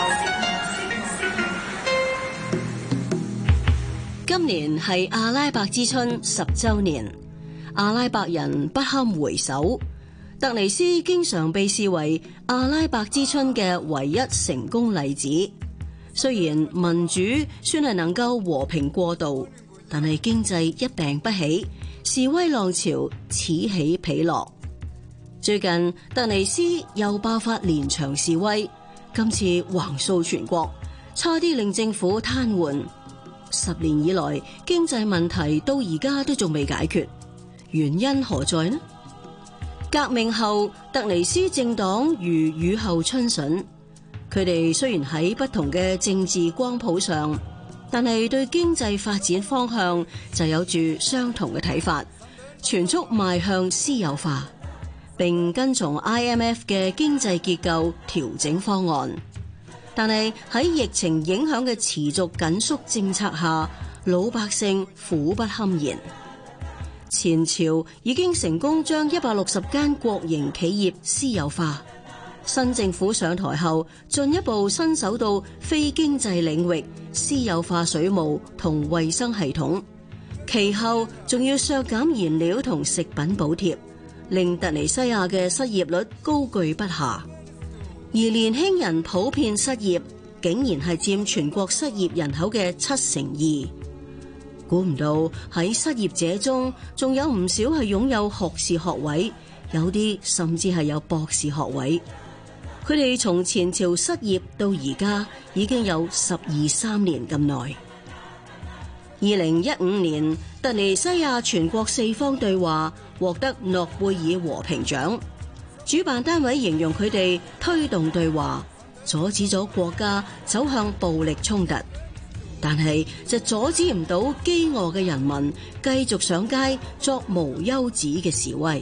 Speaker 9: 今年係阿拉伯之春10週年，阿拉伯人不堪回首。突尼斯經常被視為阿拉伯之春嘅唯一成功例子。雖然民主算係能夠和平過渡，但係經濟一病不起，示威浪潮此起彼落。最近突尼斯又爆發連場示威，今次橫掃全國，差啲令政府癱瘓。10年以來，經濟問題到而家都仲未解決，原因何在呢？革命後，突尼斯政黨如雨後春筍，佢哋雖然喺不同嘅政治光譜上，但係對經濟發展方向就有住相同嘅睇法，全速邁向私有化，並跟從 IMF 嘅經濟結構調整方案。但係喺疫情影響嘅持續緊縮政策下，老百姓苦不堪言。前朝已經成功將160間國營企業私有化，新政府上台後進一步伸手到非經濟領域，私有化水務同衛生系統，其後仲要削減燃料同食品補貼，令突尼西亞嘅失業率高居不下。而年輕人普遍失業，竟然係佔全國失業人口嘅2%。估唔到喺失業者中，仲有唔少係擁有學士學位，有啲甚至係有博士學位。佢哋從前朝失業到而家，已經有12-13年咁耐。2015年，突尼西亞全國4方對話獲得諾貝爾和平獎。主辦單位形容佢哋推動對話，阻止咗國家走向暴力衝突，但係就阻止唔到飢餓嘅人民繼續上街作無休止嘅示威。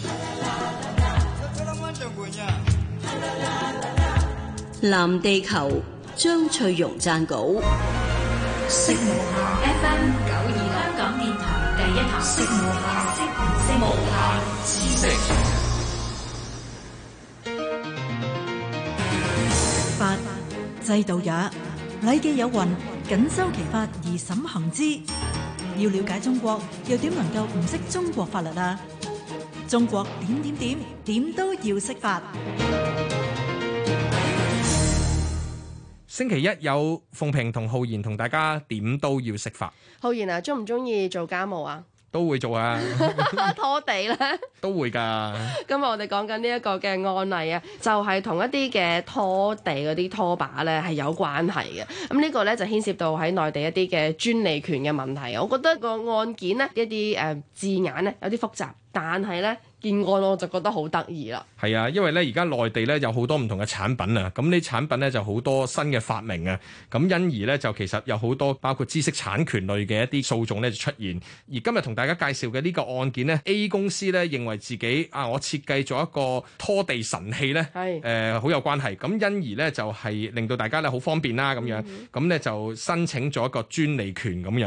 Speaker 9: 藍地球張翠容撰稿。
Speaker 22: 色無限 FM 92香港電台第一台。色無限知識。
Speaker 10: 法制度也，禮記有云：謹修其法而審行之。要了解中國，又點能夠唔識中國法律啊？中國點都要識法。
Speaker 23: 星期一有鳳萍同浩然同大家點都要識法。
Speaker 11: 浩然啊，中唔中意做家務啊？
Speaker 23: 都會做啊，
Speaker 11: 拖地咧
Speaker 23: 都會㗎。
Speaker 11: 今日我哋講緊呢一個嘅案例啊，就係同一啲嘅拖地嗰啲拖把咧係有關係嘅。咁呢個咧就牽涉到喺內地一啲嘅專利權嘅問題。我覺得個案件呢，一啲字眼咧有啲複雜，但係咧件案我就覺得好得意啦。
Speaker 23: 係啊，因為咧而家內地咧有好多唔同嘅產品啊，咁呢產品咧就好多新嘅發明啊，咁因而咧就其實有好多包括知識產權類嘅一啲訴訟咧就出現。而今日同大家介紹嘅呢個案件咧 ，A 公司咧認為自己我設計咗一個拖地神器咧，好有關係，咁因而咧就係令到大家咧好方便啦咁樣，咁咧就申請咗一個專利權咁樣嘅。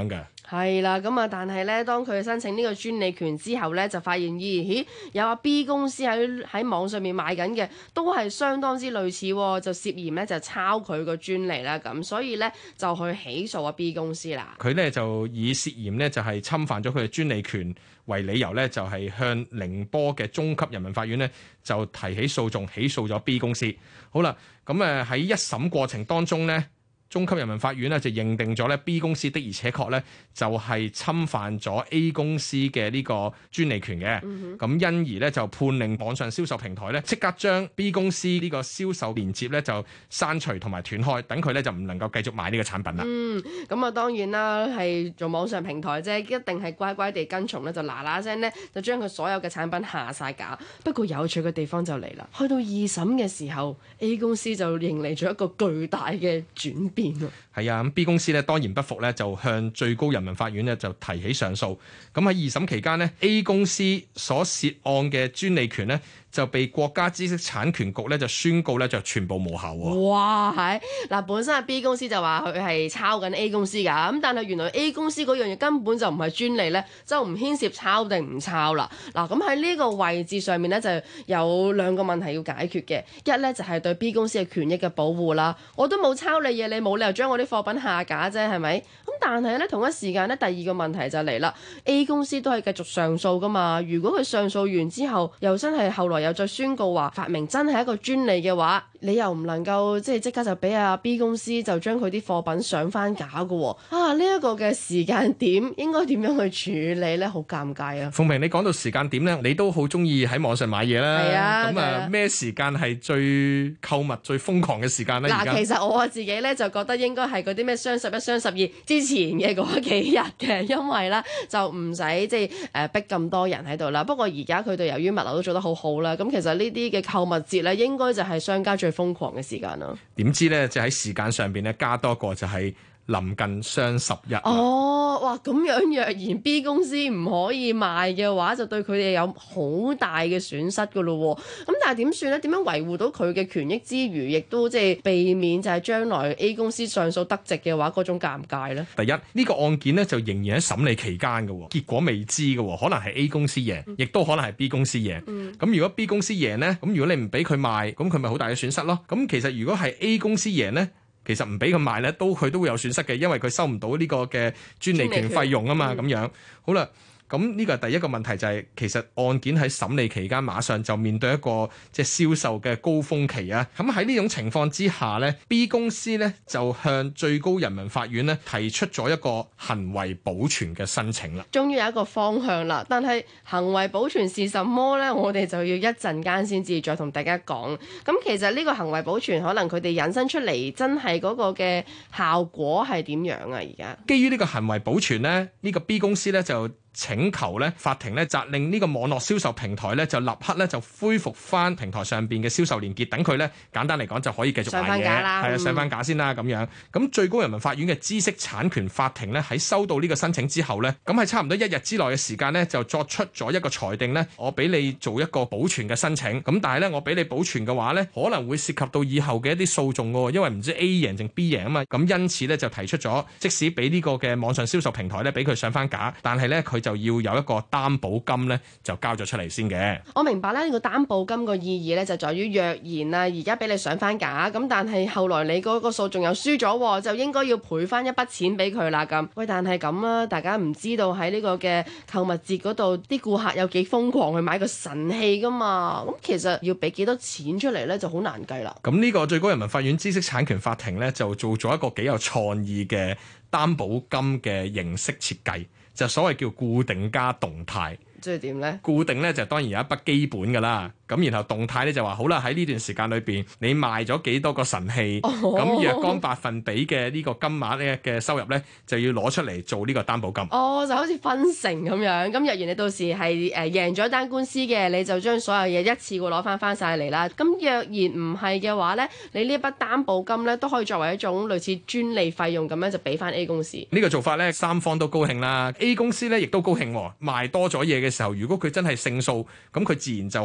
Speaker 11: 係啦，咁啊，但係咧，當佢申請呢個專利權之後咧，就發現咦，有阿 B 公司喺網上面賣緊嘅，都係相當之類似，就涉嫌咧就抄佢個專利啦，咁所以咧就去起訴阿 B 公司啦。
Speaker 23: 佢咧就以涉嫌咧就係侵犯咗佢嘅專利權為理由咧，就係向寧波嘅中級人民法院咧就提起訴訟，起訴咗 B 公司。好啦，咁喺一審過程當中咧，中級人民法院咧就認定咗咧 B 公司的而且確咧就係侵犯咗 A 公司嘅呢個專利權嘅，咁因而咧就判令網上銷售平台咧即刻將 B 公司呢個銷售連結咧就刪除同埋斷開，等佢咧就唔能夠繼續賣呢個產品啦。
Speaker 11: 咁啊當然啦，係做網上平台啫，一定係乖乖地跟從咧，就嗱嗱聲咧就將佢所有嘅產品下晒架。不過有趣嘅地方就嚟啦，去到二審嘅時候 ，A 公司就迎嚟咗一個巨大嘅轉變。
Speaker 23: 係啊，咁 B 公司咧當然不服咧，就向最高人民法院咧就提起上訴。咁喺二審期間呢 A 公司所涉案嘅專利權呢，就被國家知識產權局咧就宣告咧就全部無效喎。
Speaker 11: 哇，係嗱，本身係 B 公司就話佢係抄緊 A 公司㗎，咁但係原來 A 公司嗰樣嘢根本就唔係專利咧，就唔牽涉抄定唔抄啦。嗱，咁喺呢個位置上面咧就有兩個問題要解決嘅，一咧就係對 B 公司嘅權益嘅保護啦。我都冇抄你嘢，你冇理由將我啲貨品下架啫，係咪？咁但係咧同一時間咧，第二個問題就嚟啦。A 公司都係繼續上訴㗎嘛，如果佢上訴完之後，又真係後來又再宣告話發明真係一個專利嘅話，你又唔能夠即刻就俾阿 B 公司就將佢啲貨品上翻架㗎喎。呢一個嘅時間點應該點樣去處理呢？好尷尬啊！
Speaker 23: 鳳平，你講到時間點呢，你都好中意喺網上買嘢啦。
Speaker 11: 係啊，
Speaker 23: 咁咩時間係最購物最瘋狂嘅時間呢？
Speaker 11: 嗱，其實我自己咧就覺得應該係嗰啲咩雙11、雙12之前嘅嗰幾日嘅，因為咧就唔使逼咁多人喺度啦。不過而家佢哋由於物流都做得好好啦，咁其實呢啲嘅購物節咧應該就係商家最瘋狂嘅時間啦。
Speaker 23: 點知咧就喺時間上邊咧加多個就係臨近雙11。
Speaker 11: 哇！咁樣若然 B 公司唔可以賣嘅話，就對佢哋有好大嘅損失噶咯喎。咁但係點算呢？點樣維護到佢嘅權益之餘，亦都避免就係將來 A 公司上訴得直嘅話嗰種尷尬呢？
Speaker 23: 第一，呢個案件呢就仍然喺審理期間嘅喎，結果未知嘅喎，可能係 A 公司贏，亦都可能係 B 公司贏。咁如果 B 公司贏呢，咁如果你唔俾佢賣，咁佢咪好大嘅損失咯。咁其實如果係 A 公司贏呢，其實唔俾佢賣咧，佢都會有損失嘅，因為佢收唔到呢個嘅專利權費用啊嘛，咁樣好啦。咁呢個係第一個問題，就係其實案件喺審理期間馬上就面對一個銷售嘅高峰期啊。咁喺呢種情況之下呢 B 公司呢就向最高人民法院呢提出咗一個行為保全嘅申請啦。
Speaker 11: 終於有一個方向啦，但係行為保全是什麼呢？我哋就要一陣間先至再同大家講。咁其實呢個行為保全可能佢哋引申出嚟真係嗰個嘅效果係點樣啊？而家
Speaker 23: 基於呢個行為保全呢，呢個 B 公司呢就請求咧法庭咧責令呢個網絡銷售平台咧就立刻咧就恢復翻平台上邊嘅銷售連結，等佢咧簡單嚟講就可以繼續賣嘢，係啊，上翻架先啦咁樣。咁最高人民法院嘅知識產權法庭咧喺收到呢個申請之後咧，咁喺差唔多1日之內嘅時間咧就作出咗一個裁定咧，我俾你做一個保存嘅申請。咁但係咧我俾你保存嘅話咧，可能會涉及到以後嘅一啲訴訟喎，因為唔知 A 贏定 B 贏啊嘛。咁因此咧就提出咗，即使俾呢個嘅網上銷售平台咧俾佢上翻架，但係咧佢就要有一個擔保金咧，就交咗出嚟先嘅。
Speaker 11: 我明白咧，呢個擔保金個意義咧，就在於若然啊，而家俾你上翻架，咁但係後來你嗰個訴訟又輸咗，就應該要賠翻一筆錢俾佢啦。咁喂，但係咁啊，大家唔知道喺呢個嘅購物節嗰度，啲顧客有幾瘋狂去買個神器噶嘛？咁其實要俾幾多錢出嚟咧，就好難計啦。
Speaker 23: 咁呢個最高人民法院知識產權法庭咧，就做咗一個幾有創意嘅擔保金嘅形式設計。就所謂叫固定加動態，
Speaker 11: 即係點呢？
Speaker 23: 固定咧就當然有一筆基本㗎啦，咁然後動態咧就話好啦，喺呢段時間裏邊你賣咗幾多個神器，咁若干百分比嘅呢個金額咧嘅收入咧就要攞出嚟做呢個擔保金。
Speaker 11: 就好似分成咁樣，咁若然你到時係贏咗單官司嘅，你就將所有嘢一次過攞翻晒嚟啦。咁若然唔係嘅話咧，你呢一筆擔保金咧都可以作為一種類似專利費用咁樣就俾翻 A 公司。
Speaker 23: 呢個做法咧三方都高興啦。A 公司咧亦都高興，賣多咗嘢嘅時候，如果佢真係勝訴，咁佢自然就可以收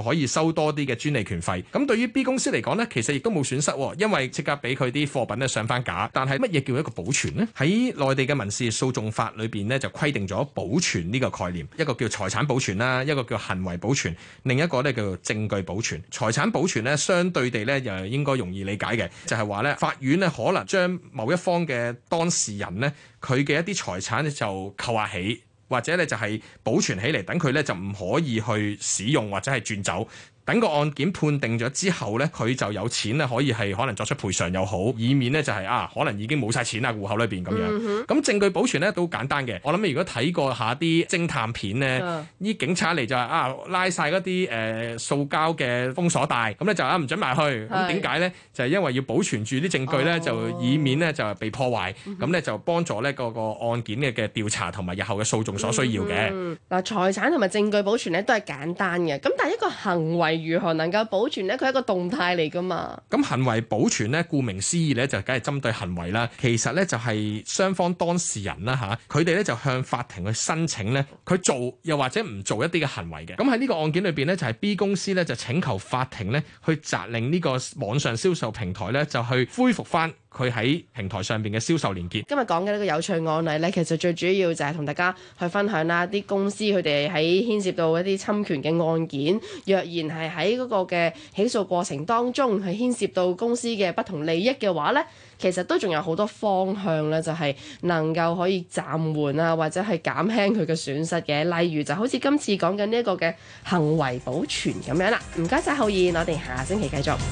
Speaker 23: 收多啲嘅專利權費。咁對於 B 公司嚟講呢，其實亦都冇損失，因為即刻俾佢啲貨品咧上翻架。但係乜嘢叫一個保存呢？喺內地嘅民事訴訟法裏邊呢，就規定咗保存呢個概念，一個叫財產保存啦，一個叫行為保存，另一個咧叫做證據保存。財產保存呢，相對地咧又應該容易理解嘅，就係話咧法院呢可能將某一方嘅當事人呢，佢嘅一啲財產咧就扣押起，或者咧就係保存起嚟，等佢咧就唔可以去使用或者係轉走。等個案件判定咗之後呢，佢就有錢咧，可以係可能作出賠償又好，以免呢就係可能已經冇晒錢啦，戶口裏邊咁樣。咁證據保存呢都簡單嘅。我諗如果睇過下啲偵探片呢，啲警察嚟就係拉晒嗰啲塑膠嘅封鎖帶，咁咧就唔準埋去。咁點解呢？就係因為要保存住啲證據呢，就以免呢就被破壞。咁呢就幫助呢個案件嘅調查同埋日後嘅訴訟所需要嘅。
Speaker 11: 嗱，財產同埋證據保存呢都係簡單嘅。咁但係一個行為如何能夠保存呢？佢係一個動態嚟噶嘛。咁
Speaker 23: 行為保存呢，顧名思義呢，就梗係針對行為啦。其實呢，就係雙方當事人啦嚇，佢哋呢就向法庭去申請呢，佢做又或者唔做一啲嘅行為嘅。咁喺呢個案件裏邊呢，就係 B 公司呢，就請求法庭呢去責令呢個網上銷售平台呢，就去恢復翻佢喺平台上邊嘅銷售連結。
Speaker 11: 今日講嘅呢個有趣案例呢，其實最主要就係同大家去分享啦，啲公司佢哋喺牽涉到一啲侵權嘅案件，若然係喺嗰個嘅起訴過程當中係牽涉到公司嘅不同利益嘅話呢，其實都仲有好多方向呢，就係能夠可以暫緩啊，或者係減輕佢嘅損失嘅。例如就好似今次講緊呢一個嘅行為保存咁樣啦。唔該晒浩然，我哋下星期繼續。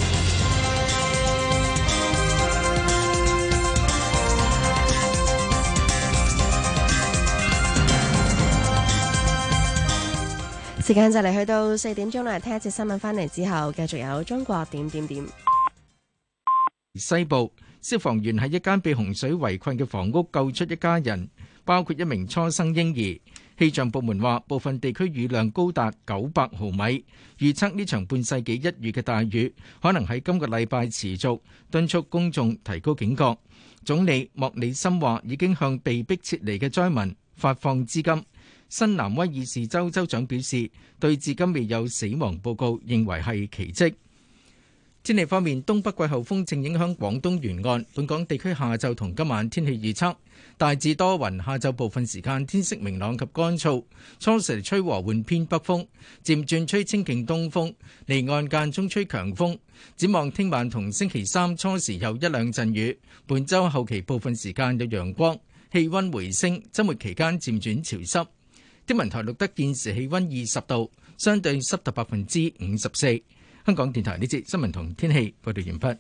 Speaker 11: 時間就嚟去到4點鐘啦，聽一節新聞翻嚟之後，繼續有中國點點點。
Speaker 1: 西部消防員喺一間被洪水圍困嘅房屋救出一家人，包括一名初生嬰兒。氣象部門話，部分地區雨量高達900毫米，預測呢場半世紀一遇嘅大雨可能喺今個禮拜持續，敦促公眾提高警覺。總理莫里森話已經向被迫撤離嘅災民發放資金。新南威爾士州州長表示，對至今未有死亡報告，認為係奇蹟。天氣方面，東北季候風正影響廣東沿岸，本港地區下晝同今晚天氣預測大致多雲，下晝部分時間天色明朗及乾燥，初時吹和緩偏北風，漸轉吹清勁東風，離岸間中吹強風。展望聽晚同星期三初時有一兩陣雨，本週後期部分時間有陽光，氣溫回升，週末期間漸轉潮濕。天文台錄得現時氣溫20度，相對濕度54%。香港電台呢節新聞同天氣報道完畢。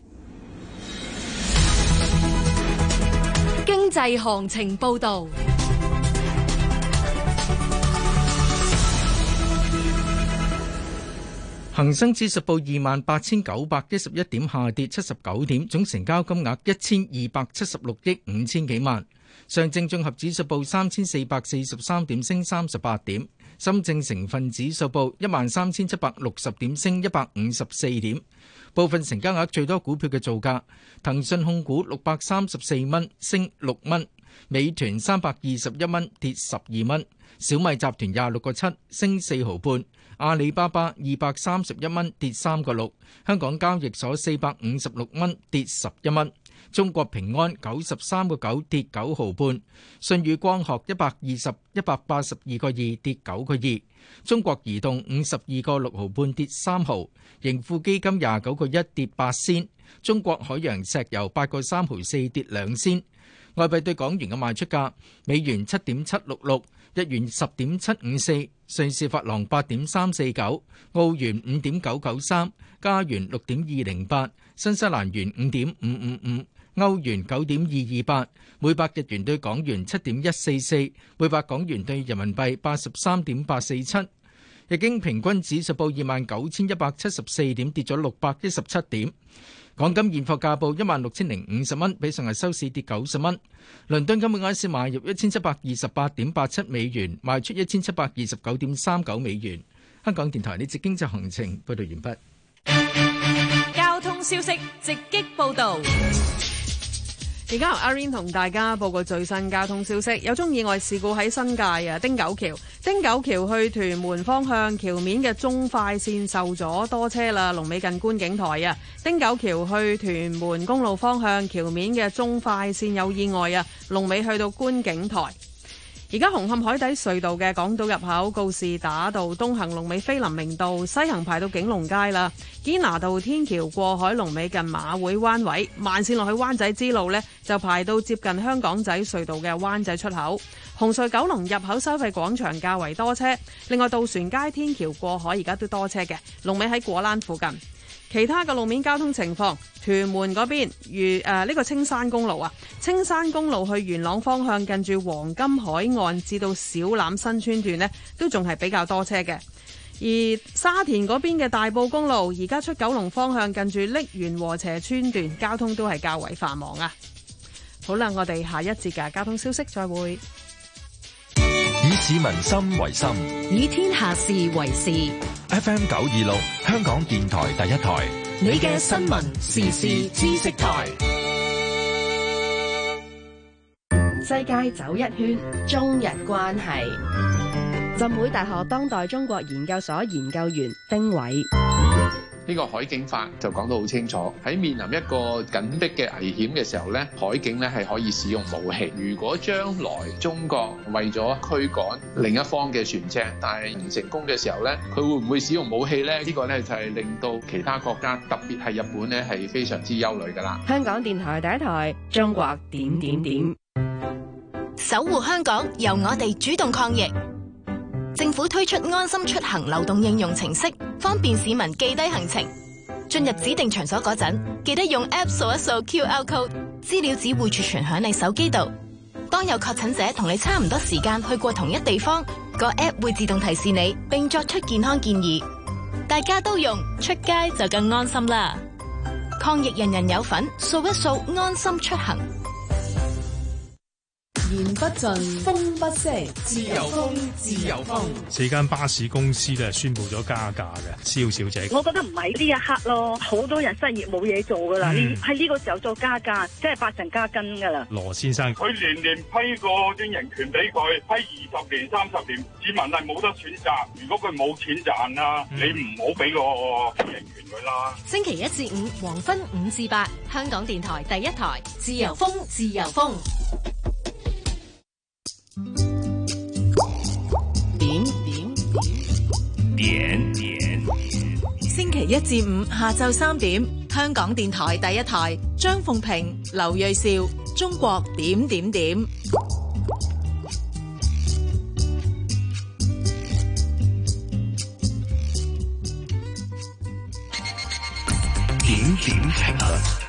Speaker 7: 經濟行情報道。
Speaker 1: 恒生指數報28,911點，下跌79點，總成交金額1276億5千幾萬。上證綜合指數報3443點，升38點。深證成分指數報13,760點，升154點。部分成交額最多股票嘅造價：騰訊控股634蚊，升6蚊；美團321蚊，跌12蚊；小米集團26個7，升4毫半；阿里巴巴231蚊，跌3個6；香港交易所456蚊，跌11蚊；中國平安93個9，跌9毫半；舜宇光學182個2，跌9個2；中國移動52個6毫半，跌3毫；盈富基金29個1，跌8仙；中國海洋石油8個3毫4，跌2仙。外幣對港元嘅賣出價：美元7.766，日元10.754，瑞士法郎8.349，澳元5.993，加元6.208，新西蘭元5.555，歐元9.228，每百日元對港元7.144，每百港元對人民幣83.847。日經平均指數報29,174點，跌咗617點。港金現貨價報16,050蚊，比上日收市跌90蚊。倫敦金每盎司買入1,728.87美元，賣出1,729.39美元。香港電台呢節經濟行情報道完畢。
Speaker 2: 交通消息直擊報道。
Speaker 3: 而家由阿 Rain 同大家報告最新交通消息，有宗意外事故喺新界汀九橋去屯門方向橋面嘅中快線受阻，多車啦，龍尾近觀景台啊。汀九橋去屯門公路方向橋面嘅中快線有意外啊，龍尾去到觀景台。而家紅磡海底隧道嘅港島入口告士打道東行龍尾菲林明道，西行排到景隆街啦。堅拿道天橋過海龍尾近馬會灣位，慢線落去灣仔支路呢，就排到接近香港仔隧道嘅灣仔出口。紅隧九龍入口收費廣場較為多車，另外渡船街天橋過海而家都多車嘅，龍尾喺果欄附近。其他嘅路面交通情況，屯門嗰邊呢個青山公路啊，青山公路去元朗方向近住黃金海岸至到小欖新村段呢，都仲係比較多車嘅。而沙田嗰邊嘅大埔公路而家出九龍方向近住瀝源禾輋村段，交通都係較為繁忙啊。好啦，我哋下一節嘅交通消息再會。
Speaker 17: 以市民心為心，
Speaker 7: 以天下事為事。
Speaker 17: FM 926，香港電台第一台，
Speaker 7: 你嘅新聞時事知識台。
Speaker 11: 世界走一圈，中日關係。浸會大學當代中國研究所研究員丁偉。
Speaker 14: 呢個海警法就講得好清楚，喺面臨一個緊迫嘅危險嘅時候咧，海警咧係可以使用武器。如果將來中國為咗驅趕另一方嘅船隻，但係唔成功嘅時候咧，佢會唔會使用武器咧？呢個咧就係令到其他國家，特別係日本咧係非常之憂慮㗎啦。
Speaker 11: 香港電台第一台，中國點點點，
Speaker 15: 守護香港，由我哋主動抗疫。政府推出安心出行流動應用程式，方便市民記低行程。進入指定場所嗰陣，記得用 App 掃一掃 QR code， 資料只會儲存響你手機度。當有確診者同你差唔多時間去過同一地方，個 App 會自動提示你，並作出健康建議。大家都用，出街就更安心啦！抗疫人人有份，掃一掃安心出行。
Speaker 2: 言不盡，風不息，自由風，自由風。
Speaker 16: 4間巴士公司咧宣布咗加價嘅，蕭小姐。
Speaker 24: 我覺得唔係呢一刻咯，好多人失業冇嘢做噶啦，你喺呢個時候做加價，即係百上加斤噶啦。
Speaker 16: 羅先生，
Speaker 25: 佢年年批個經營權俾佢，批20年、30年，市民係冇得選擇。如果佢冇錢賺啊，你唔好俾個經營權佢啦。
Speaker 2: 星期1至5黃昏5至8，香港電台第一台，自由風，自由風。
Speaker 4: 點，
Speaker 2: 星期1至5下晝3點，香港電台第一台，張鳳平、劉銳紹，中國點點點。
Speaker 4: 點評論。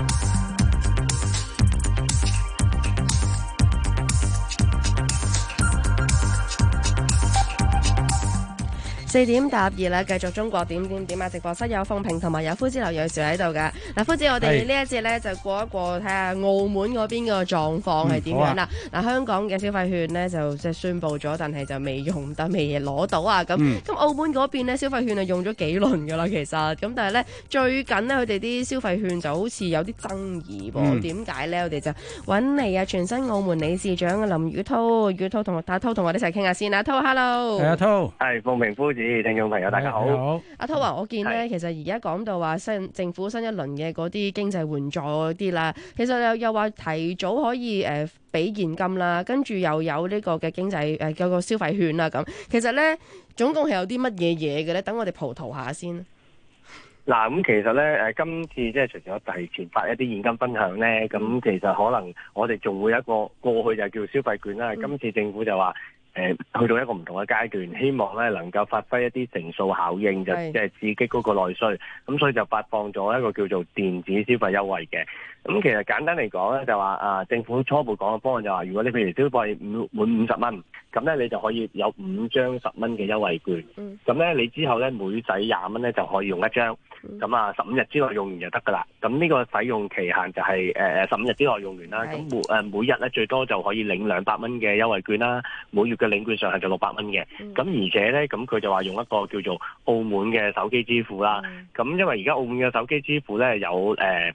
Speaker 11: 4點答2啦，繼續中國點點點啊！直播室有鳳平同埋有夫子劉銳紹喺度噶。嗱，夫子，我哋呢一節咧就過一過睇下澳門嗰邊個狀況係點樣啦。嗱，香港嘅消費券呢，就即係宣布咗，但係就未用得，未攞到啊。咁澳門嗰邊咧消費券係用咗幾輪噶啦，其實咁但係咧最近呢，佢哋啲消費券就好似有啲爭議喎。點解咧？我哋就揾嚟啊全新澳門理事長林宇滔，宇滔同阿滔同我哋一齊傾下先啦。滔 ，hello，
Speaker 12: 係阿滔，
Speaker 26: 係鳳平夫子。聽眾朋友大家好，
Speaker 11: 阿滔啊，我見咧，其實而家講到話政府新一輪嘅嗰啲經濟援助嗰啲啦，其實又話提早可以俾現金啦，跟住又有呢個嘅經濟有個消費券啦咁。其實咧總共係有啲乜嘢嘢嘅咧？等我哋葡萄下先。
Speaker 26: 嗱，咁其實咧今次即係除咗提前發一啲現金分享咧，咁其實可能我哋仲會有一個過去就叫消費券啦。今次政府就話，去到一個唔同嘅階段，希望咧能夠發揮一啲乘數效應，就即係刺激嗰個內需，咁所以就發放咗一個叫做電子消費優惠嘅。咁其實簡單嚟講咧，就話政府初步講嘅方案就話，如果你譬如消費滿50蚊，咁咧你就可以有5張10蚊嘅優惠券。咁咧你之後咧每使20蚊咧就可以用1張。咁啊15日之內用完就得㗎啦。咁呢個使用期限就係15日之內用完啦。咁每日咧最多就可以領200蚊嘅優惠券啦。每月嘅領券上限就600蚊嘅。咁而且咧咁佢就話用一個叫做澳門嘅手機支付啦。咁因為而家澳門嘅手機支付咧有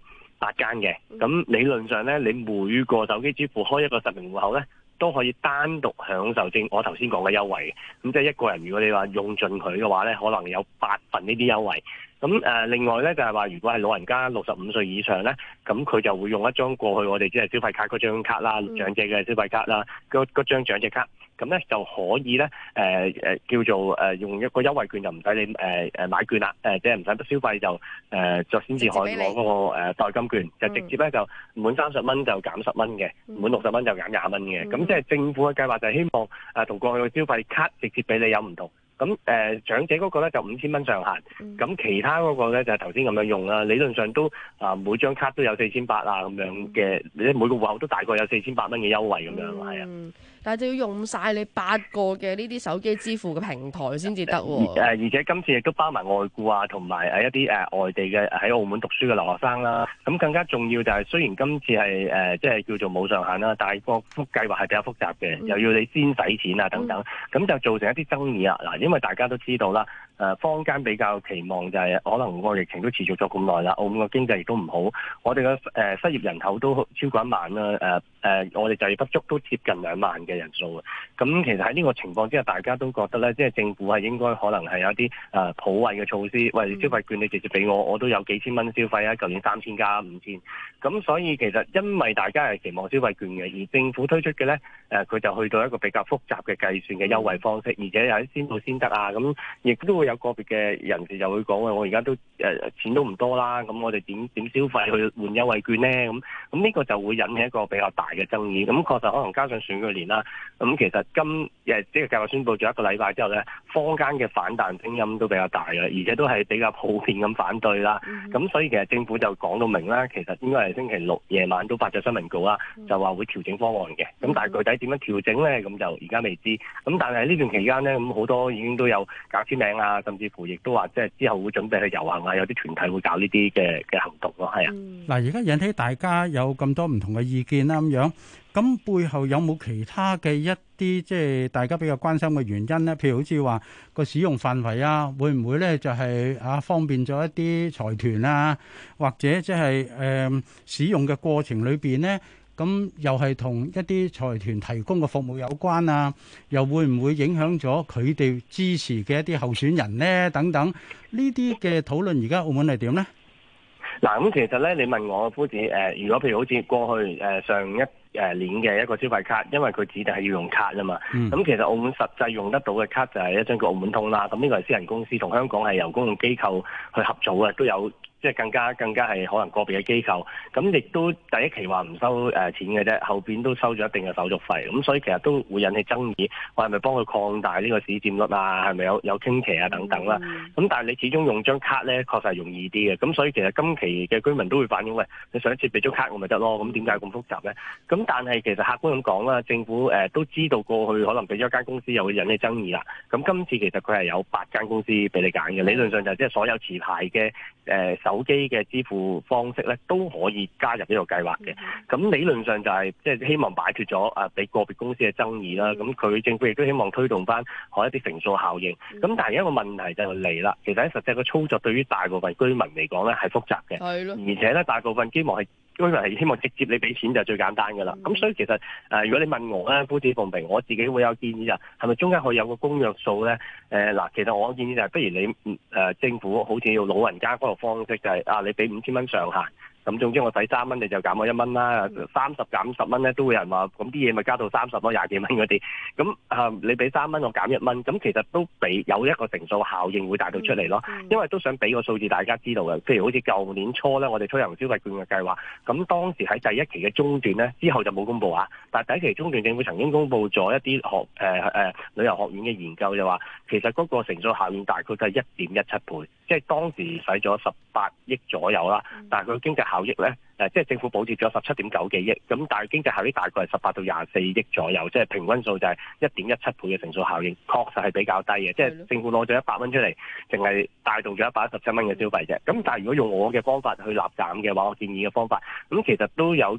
Speaker 26: 8間嘅，咁理論上咧，你每個手機支付開一個實名戶口咧，都可以單獨享受我頭先講嘅優惠。咁即係一個人，如果你話用盡佢嘅話咧，可能有8份呢啲優惠。咁另外咧就係話，如果係老人家65歲以上咧，咁佢就會用一張過去我哋即係消費卡嗰張卡啦，長者嘅消費卡啦，嗰張長者卡，咁咧就可以咧叫做用一個優惠券，就唔使你買券啦，即係唔使消費就先至可以攞嗰個代金券，就直接咧就滿30蚊就減10蚊嘅，滿60蚊就減20蚊嘅。咁即係政府嘅計劃就係希望同過去嘅消費卡直接俾你有唔同。咁長者嗰個咧就5000蚊上限，咁其他嗰個咧就係頭先咁樣用啦。理論上都每張卡都有4800啊咁樣嘅，你每個戶口都大概有4800蚊嘅優惠咁樣，係啊。
Speaker 11: 但係就要用晒你8個嘅呢啲手機支付嘅平台先至得喎。
Speaker 26: 而且今次亦都包埋外僱啊，同埋一啲外地嘅喺澳門讀書嘅留學生啦。咁更加重要就係雖然今次係即係叫做冇上限啦，但係個計劃係比較複雜嘅，又要你先使錢啊等等，咁就造成一啲爭議啊。嗱，因為大家都知道啦，坊間比較期望就係可能個疫情都持續咗咁耐啦，澳門個經濟亦都唔好，我哋嘅失業人口都超過1萬啦，我哋就業不足都接近2萬嘅人數啊。咁其實喺呢個情況之下，大家都覺得咧，即係政府係應該可能係有一啲普惠嘅措施，喂，消費券你直接俾我都有幾千蚊消費啊，舊年3000加5000，咁所以其實因為大家係期望消費券嘅，而政府推出嘅咧，佢就去到一個比較複雜嘅計算嘅優惠方式，而且又喺先到先得啊，咁亦都會有個別嘅人士就會講我而家都錢都唔多啦，咁我哋點消費去換優惠券咧？咁呢個就會引起一個比較大嘅爭議。咁確實可能加上選舉年啦，咁其實即係計劃宣佈咗1個禮拜之後咧，坊間嘅反彈聲音都比較大嘅，而且都係比較普遍咁反對啦。咁所以其實政府就講到明啦，其實應該係星期6夜晚都發咗新聞稿啦，就話會調整方案嘅。咁但係具體點樣調整咧？咁就而家未知。咁但係呢段期間咧，咁好多已經都有搞簽名啊，甚至乎亦都話即係之後會準備去遊行啊，有啲團體會搞呢啲嘅行動咯，係啊。
Speaker 12: 嗱，而家引起大家有咁多唔同嘅意見啦，咁樣，咁背後有冇其他嘅一啲即係大家比較關心嘅原因咧？譬如好似話個使用範圍啊，會唔會咧就係方便咗一啲財團啊，或者即係使用嘅過程裏邊咧？咁又係同一啲財團提供嘅服務有關啊？又會唔會影響咗佢哋支持嘅一啲候選人呢？等等呢啲嘅討論，而家澳門係點呢？
Speaker 26: 嗱，咁其實咧，你問我夫子如果譬如好似過去上一年嘅一個消費卡，因為佢指定係要用卡啊嘛，咁其實澳門實際用得到嘅卡就係一張叫澳門通啦。咁呢個係私人公司同香港係由公共機構去合組嘅，都有。即係更加係可能個別嘅機構，咁亦都第一期話唔收錢嘅啫，後邊都收咗一定嘅手續費，咁所以其實都會引起爭議，我係咪幫佢擴大呢個市佔率啊？係咪有傾斜啊等等啦？咁但係你始終用張卡咧，確實係容易啲嘅，咁所以其實今期嘅居民都會反映，喂，你上一次俾張卡我咪得咯，咁點解咁複雜咧？咁但係其實客觀咁講啦，政府都知道過去可能俾咗一間公司又會引起爭議啦，咁今次其實佢係有8間公司俾你揀嘅，理論上就係即係所有持牌嘅手機嘅支付方式咧都可以加入呢個計劃嘅，咁理論上就係即係希望擺脫咗俾個別公司嘅爭議啦。咁佢政府亦都希望推動翻一啲乘數效應。咁但係一個問題就嚟啦，其實喺實際嘅操作對於大部分居民嚟講咧係複雜嘅，而且咧大部分居民係希望直接你俾錢就最簡單㗎啦。咁所以其實如果你問我咧，夫子奉平，我自己會有建議就係咪中間可以有個公約數咧？嗱，其實我建議就係不如你政府好似要老人家嗰個方式就係你俾5000蚊上限。咁總之我使3蚊你就減我1蚊啦，30減10蚊咧都會有人話，咁啲嘢咪加到30咯，20幾蚊嗰啲。咁你俾3蚊我減1蚊，咁其實都有一個乘數效應會帶到出嚟咯。因為都想俾個數字大家知道嘅，譬如好似舊年初咧，我哋推行消費券嘅計劃，咁當時喺第一期嘅中段咧，之後就冇公佈啊。但係第一期中段政府曾經公佈咗一啲旅遊學院嘅研究，就話其實嗰個乘數效應大概都係1.17倍，即係當時使咗18億左右啦，但係佢經濟效益咧，即係政府補貼咗17.9幾億，咁但係經濟效益大概係18到24億左右，即係平均數就係1.17倍嘅乘數效應，確實係比較低嘅。即係政府攞咗100蚊出嚟，淨係帶動咗117蚊嘅消費啫。咁但係如果用我嘅方法去立減嘅話，我建議嘅方法，咁其實都有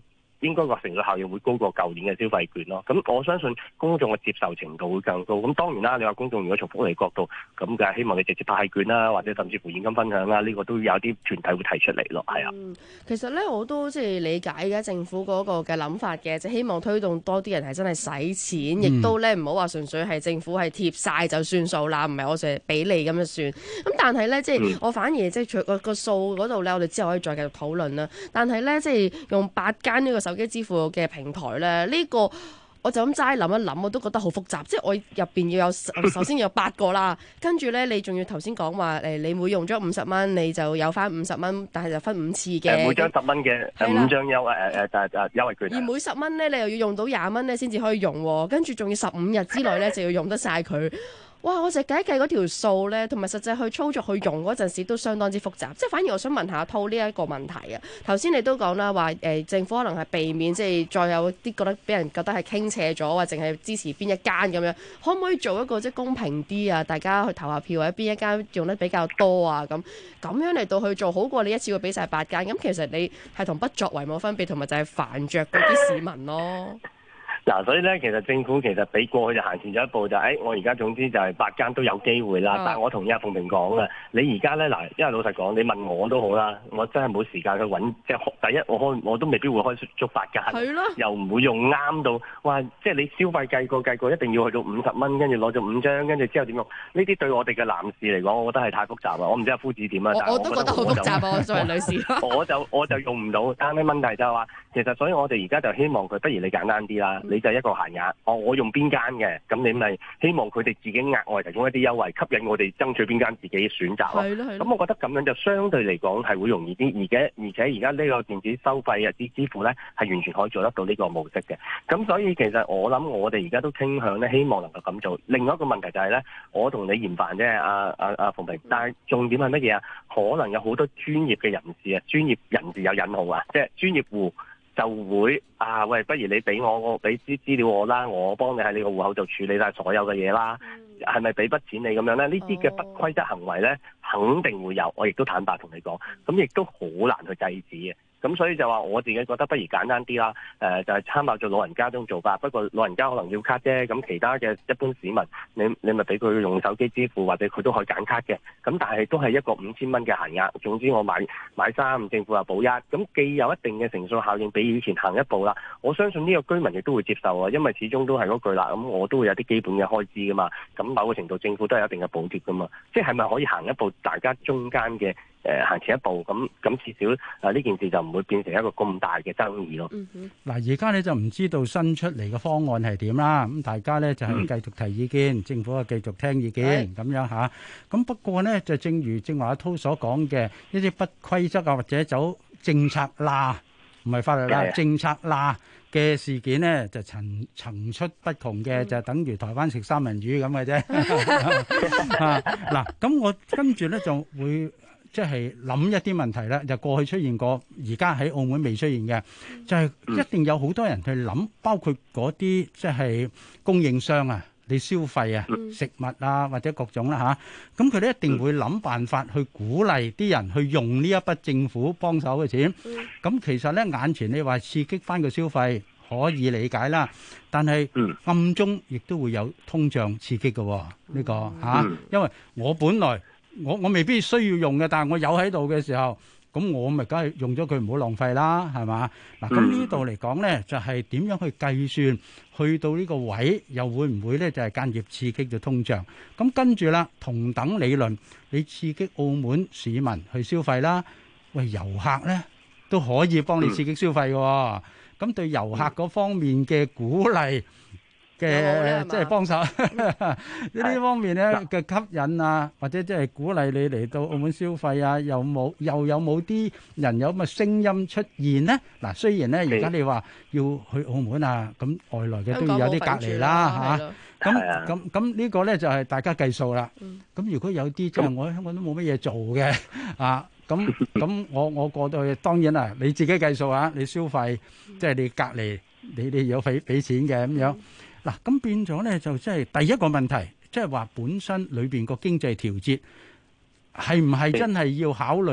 Speaker 26: 應該個乘數效應會高過舊年嘅消費券咯。咁我相信公眾嘅接受程度會更高。咁當然啦，你話公眾如果從福利角度，咁梗係希望你直接派券啦，或者甚至乎現金分享啦，呢個都有啲團體會提出嚟咯。係啊。
Speaker 11: 其實咧我都即係理解嘅政府嗰個嘅諗法嘅，即係希望推動多啲人係真係使錢，亦都咧唔好話純粹係政府係貼晒就算數啦，唔係我淨係俾你咁就算。咁但係咧即係我反而即係個數嗰度咧，我哋之後可以再繼續討論啦。但係咧即係用8間呢個手機支付嘅平台咧，呢個我就咁齋諗一諗，我都覺得好複雜。即係我入邊要有首先要有8個啦，跟住咧你仲要頭先講話你每用咗50蚊，你就有翻50蚊，但係就分5次嘅。每張10蚊嘅5張優惠券。而每10蚊咧，你又要用到20蚊咧先至可以用，跟住仲要15日之內咧就要用得晒佢。哇！我就計一計嗰條數咧，同埋實際去操作去用嗰陣時都相當之複雜。即係反而我想問下套呢一個問題啊。頭先你都講啦，話政府可能係避免即係再有啲覺得俾人覺得係傾斜咗，或淨係支持邊一間咁樣，可唔可以做一個即係公平啲啊？大家去投下票或者邊一間用得比較多啊？咁樣嚟到去做好過你一次會俾晒8間。咁其實你係同不作為冇分別，同埋就係煩着嗰啲市民咯。
Speaker 26: 嗱，所以咧，其實政府其實比過去就行前咗一步，我而家總之就係8間都有機會啦。但係我同意阿鳳萍講嘅，你而家咧嗱，因為老實講，你問我都好啦，我真係冇時間去揾，即係第一我都未必會開足8間，又唔會用啱到，哇！即係你消費計過一定要去到50蚊，跟住攞咗5張，跟住之後點用？呢啲對我哋嘅男士嚟講，我覺得係太複雜啦。我唔知阿夫子點啊，但係我都覺得好複雜啊，作為女士，我就用唔到。但係問題就係話，其實所以我哋而家就希望佢，不如你簡單啲啦。你就一個限額，我用邊間嘅，咁你咪希望佢哋自己額外提供一啲優惠，吸引我哋爭取邊間自己選擇咯。咁我覺得咁樣就相對嚟講係會容易啲，而且而家呢個電子收費啊啲支付咧係完全可以做得到呢個模式嘅。咁所以其實我諗我哋而家都傾向咧，希望能夠咁做。另外一個問題就係咧，我同你嫌煩啫，阿鳳萍，但係重點係乜嘢啊？可能有好多專業嘅人士啊，專業人士有引號啊，即係專業戶。就會喂，不如你俾我俾啲資料我啦，我幫你喺你個戶口度處理晒所有嘅嘢啦，係咪俾筆錢你咁樣咧？呢啲嘅不規則行為咧，肯定會有，我亦都坦白同你講，咁亦都好難去制止嘅。咁所以就話我自己覺得不如簡單啲啦，就係參考咗老人家種做法。不過老人家可能要卡啫，咁其他嘅一般市民，你咪俾佢用手機支付，或者佢都可以揀卡嘅。咁但係都係一個5000蚊嘅限額。總之我買3，政府又補1，咁既有一定嘅乘數效應，比以前行一步啦。我相信呢個居民亦都會接受啊，因為始終都係嗰句啦。咁我都會有啲基本嘅開支噶嘛。咁某個程度政府都有一定嘅補貼噶嘛。即係咪可以行一步，大家中間嘅行前一步，咁至少呢件事就唔會變成一個咁大嘅爭議咯。
Speaker 12: 嗱，而家咧就唔知道新出嚟嘅方案係點啦。咁大家咧就係繼續提意見，政府啊繼續聽意見咁樣嚇。咁不過呢，就正如正話阿滔所講嘅一啲不規則啊，或者走政策罅，唔係法律啦，政策罅嘅事件呢，就層出不窮嘅，就等於台灣食三文魚咁嘅啫。嗱，咁我跟住咧就會。即係諗一啲問題啦，就過去出現過，而家喺澳門未出現嘅，就係一定有好多人去諗，包括嗰啲即係供應商啊，你消費啊、食物啊或者各種啦嚇，咁佢哋一定會諗辦法去鼓勵啲人去用呢一筆政府幫手嘅錢。咁其實咧眼前你話刺激翻個消費可以理解啦，但係暗中亦都會有通脹刺激嘅呢個嚇，因為我本來。我未必需要用嘅，但係我有喺度嘅時候，咁我咪梗係用咗佢，唔好浪費啦，係嘛？嗱，咁呢度嚟講咧，就係點樣去計算，去到呢個位又會唔會咧就係間接刺激咗通脹？咁跟住啦，同等理論，你刺激澳門市民去消費啦，喂，遊客咧都可以幫你刺激消費嘅，咁對遊客嗰方面嘅鼓勵。嘅即係幫手呢啲方面咧嘅吸引啊，或者即係鼓勵你嚟到澳門消費啊，又有冇啲人有咁嘅聲音出現咧？嗱，雖然咧而家你話要去澳門啊，咁外來嘅都要有啲隔離啦嚇。咁呢個咧就係大家計數啦。咁如果有啲即係我喺香港都冇乜嘢做嘅啊，咁我過到去，當然啦，你自己計數啊，你消費即係你隔離，你有俾錢嘅咁樣。嗱，咁變咗咧，就即係第一個問題，即係話本身裏邊個經濟調節係唔係真係要考慮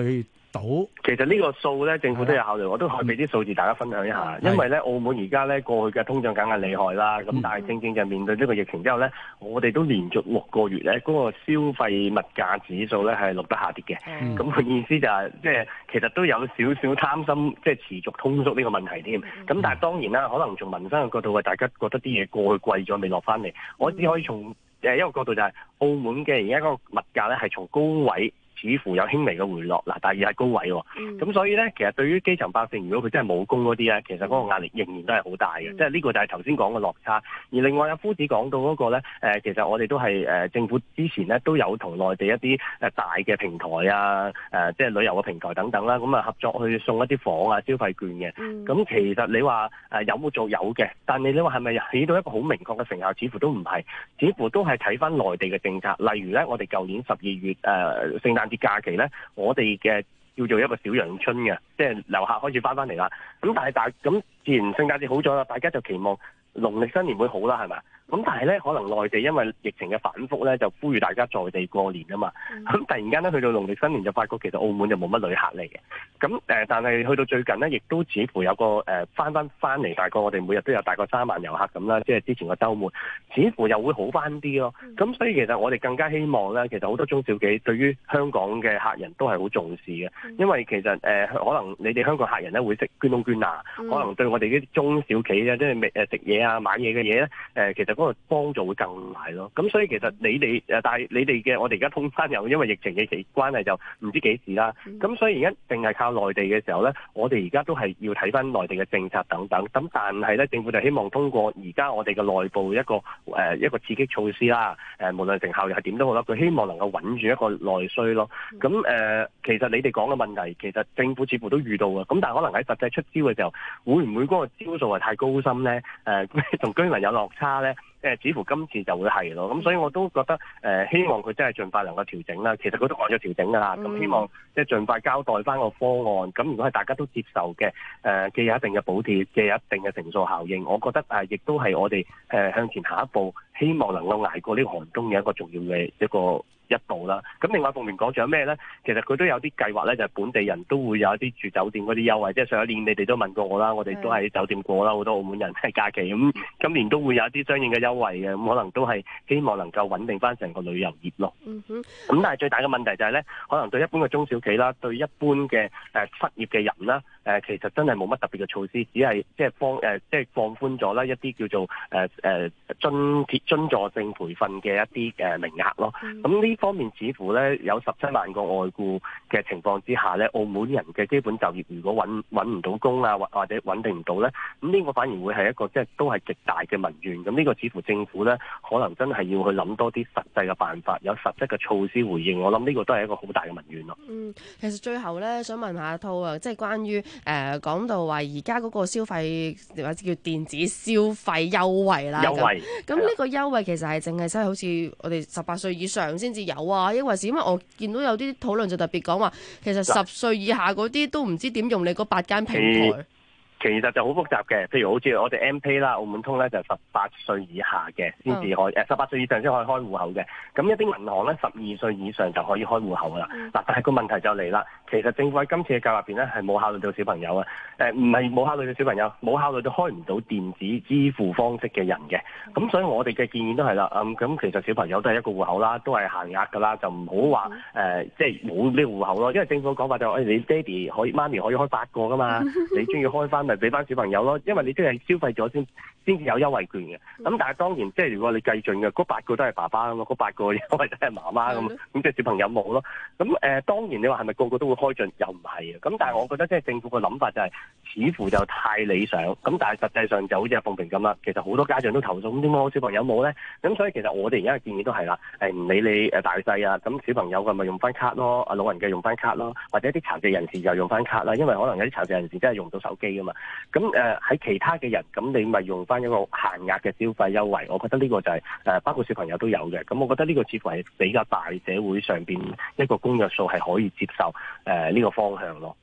Speaker 12: 到。
Speaker 26: 其實呢個數咧，政府都有考慮，我都可以俾啲數字大家分享一下。因為咧，澳門而家咧過去嘅通脹梗係厲害啦，咁但係正正就面對呢個疫情之後咧，我哋都連續6個月咧，嗰個消費物價指數咧係錄得下跌嘅。咁個意思就係即係其實都有少少擔心，即係持續通縮呢個問題添。咁但係當然啦，可能從民生嘅角度，大家覺得啲嘢過去貴咗未落翻嚟，我只可以從一個角度就係澳門嘅而家嗰個物價咧係從高位似乎有輕微嘅回落，嗱，但係係高位喎。咁所以咧，其實對於基層百姓，如果佢真係冇工嗰啲咧，其實嗰個壓力仍然都係好大嘅。即係呢個就係頭先講嘅落差。而另外阿夫子講到嗰個咧，其實我哋都係政府之前咧都有同內地一啲大嘅平台啊，即係旅遊嘅平台等等啦，咁啊合作去送一啲房啊消費券嘅。咁其實你話有冇做有嘅，但係你話係咪起到一個好明確嘅成效，似乎都唔係，似乎都係睇翻內地嘅政策。例如咧，我哋舊年12月聖誕啲假期咧，我哋嘅叫做一個小陽春嘅，即係遊客開始翻嚟啦。咁但係咁自然聖誕節好咗啦，大家就期望農曆新年會好啦，係咪？咁但係咧，可能內地因為疫情嘅反覆咧，就呼籲大家在地過年啊嘛。咁突然間咧，去到農曆新年就發覺其實澳門就冇乜旅客嚟嘅。咁但係去到最近咧，亦都似乎有個翻嚟，大概我哋每日都有大概3萬遊客咁啦。即係之前個週末，似乎又會好翻啲咯。咁所以其實我哋更加希望咧，其實好多中小企對於香港嘅客人都係好重視嘅，因為其實可能你哋香港客人咧會識捐窿捐罅，可能對我哋啲中小企啊，即係食嘢啊、買嘢嘅嘢咧，其實嗰個幫助會更大咯。咁所以其實你哋但係你哋嘅我哋而家通關又因為疫情嘅關係就唔知幾時啦。咁所以而家淨係靠內地嘅時候咧，我哋而家都係要睇翻內地嘅政策等等。咁但係咧，政府就希望通過而家我哋嘅內部一個刺激措施啦。無論成效又係點都好啦，佢希望能夠穩住一個內需咯。咁其實你哋講嘅問題，其實政府似乎都遇到嘅。咁但係可能喺實際出招嘅時候，會唔會嗰個招數係太高深咧？同居民有落差咧？似乎今次就會係咯，咁所以我都覺得希望佢真係盡快能夠調整啦。其實佢都按咗調整㗎啦，咁希望即係盡快交代翻個方案。咁如果係大家都接受嘅，既有一定嘅補貼，既有一定嘅乘數效應，我覺得亦都係我哋向前下一步，希望能夠捱過呢個寒冬嘅一個重要嘅一步啦。咁另外鳳聯講仲有咩咧？其實佢都有啲計劃咧，就係本地人都會有一啲住酒店嗰啲優惠。即係上一年你哋都問過我啦，我哋都喺酒店過啦，好多澳門人係假期咁，今年都會有一啲相應嘅優惠嘅。咁可能都係希望能夠穩定翻成個旅遊業咯。咁但係最大嘅問題就係咧，可能對一般嘅中小企啦，對一般嘅失業嘅人啦，其實真係冇乜特別嘅措施，只係即係放寬咗啦一啲叫做津助性培訓嘅一啲名額咯。咁呢方面似乎咧有17萬個外僱嘅情況之下咧，澳門人嘅基本就業如果揾唔到工啊，或者穩定唔到咧，咁呢個反而會係一個即係都係極大嘅民怨。咁呢個似乎政府咧可能真係要去諗多啲實際嘅辦法，有實質嘅措施回應。我諗呢個都係一個好大嘅民怨咯。
Speaker 11: 其實最後咧想問下套啊，即係關於講到話而家嗰個消費或者叫電子消費優惠啦。優惠咁呢個優惠其實係淨係真係好似我哋18歲以上先至有啊，因為我見到有啲討論就特別講話，其實10歲以下嗰啲都唔知點用你嗰8間平台。
Speaker 26: 其實就好複雜嘅，譬如好似我哋 M-Pay 啦，澳門通咧就18歲以下嘅先至可以，18歲以上先可以開戶口嘅。咁一啲銀行咧12歲以上就可以開戶口噶啦。嗱，但係個問題就嚟啦，其實政府喺今次嘅計劃入邊咧係冇考慮到小朋友啊，唔係冇考慮到小朋友，冇考慮到開唔到電子支付方式嘅人嘅。咁所以我哋嘅建議都係啦，咁其實小朋友都係一個戶口啦，都係限額噶啦，就唔好話即係冇呢個戶口咯。因為政府講法就係你爹哋可以、媽咪可以開8個噶嘛，你中意開翻咪俾翻小朋友咯，因為你都係消費咗先至有優惠券嘅。咁但係當然即係如果你計盡嘅嗰8個都係爸爸咁嘛，嗰8個優惠都係媽媽咁，咁即係小朋友冇咯。咁當然你話係咪個個都會開盡又唔係嘅。咁但係我覺得即係政府嘅諗法就係似乎就太理想。咁但係實際上就好似阿鳳萍咁啦，其實好多家長都投訴，咁點解我小朋友冇咧？咁所以其實我哋而家嘅建議都係啦，唔理你大細啊，咁小朋友嘅咪用翻卡咯，老人嘅用翻卡咯，或者啲殘疾人士就用翻卡啦，因為可能有啲殘疾人士真係用唔到手機噶嘛。咁喺其他嘅人，咁你咪用翻一個限額嘅消費優惠，我覺得呢個就係包括小朋友都有嘅。咁我覺得呢個似乎係比較大社會上邊一個公約數係可以接受呢個方向咯。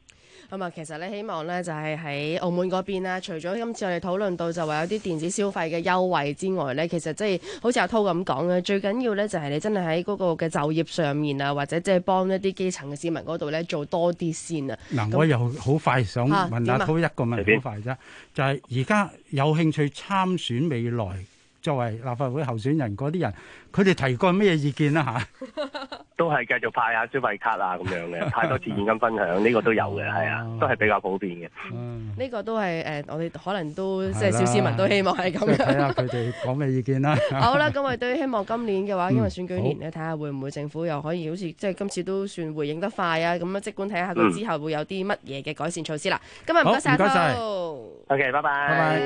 Speaker 11: 咁啊，其實咧希望咧就係喺澳門嗰邊啦，除咗今次我哋討論到就話有啲電子消費嘅優惠之外咧，其實即係好似阿滔咁講嘅，最緊要咧就係你真係喺嗰個嘅就業上面啊，或者即係幫一啲基層嘅市民嗰度咧做多啲先啊。
Speaker 12: 嗱，我又好快想問阿滔一個問題，好快啫，就係而家有興趣參選未來作為立法會候選人嗰啲人，佢哋提過咩意見啦嚇？
Speaker 26: 都係繼續派下消費卡啊咁樣嘅，派多次現金分享呢個都有嘅，係啊，都係比較普遍嘅。
Speaker 11: 呢個都係我哋可能都即係小市民都希望係咁樣。
Speaker 12: 睇下佢哋講咩意見啦。
Speaker 11: 好啦，咁我哋都希望今年嘅話，因為選舉年咧，睇下會唔會政府又可以好似即係今次都算回應得快啊！咁啊，即管睇下佢之後會有啲乜嘢嘅改善措施啦。今日唔該晒，
Speaker 26: 唔該晒。OK， 拜拜。拜拜。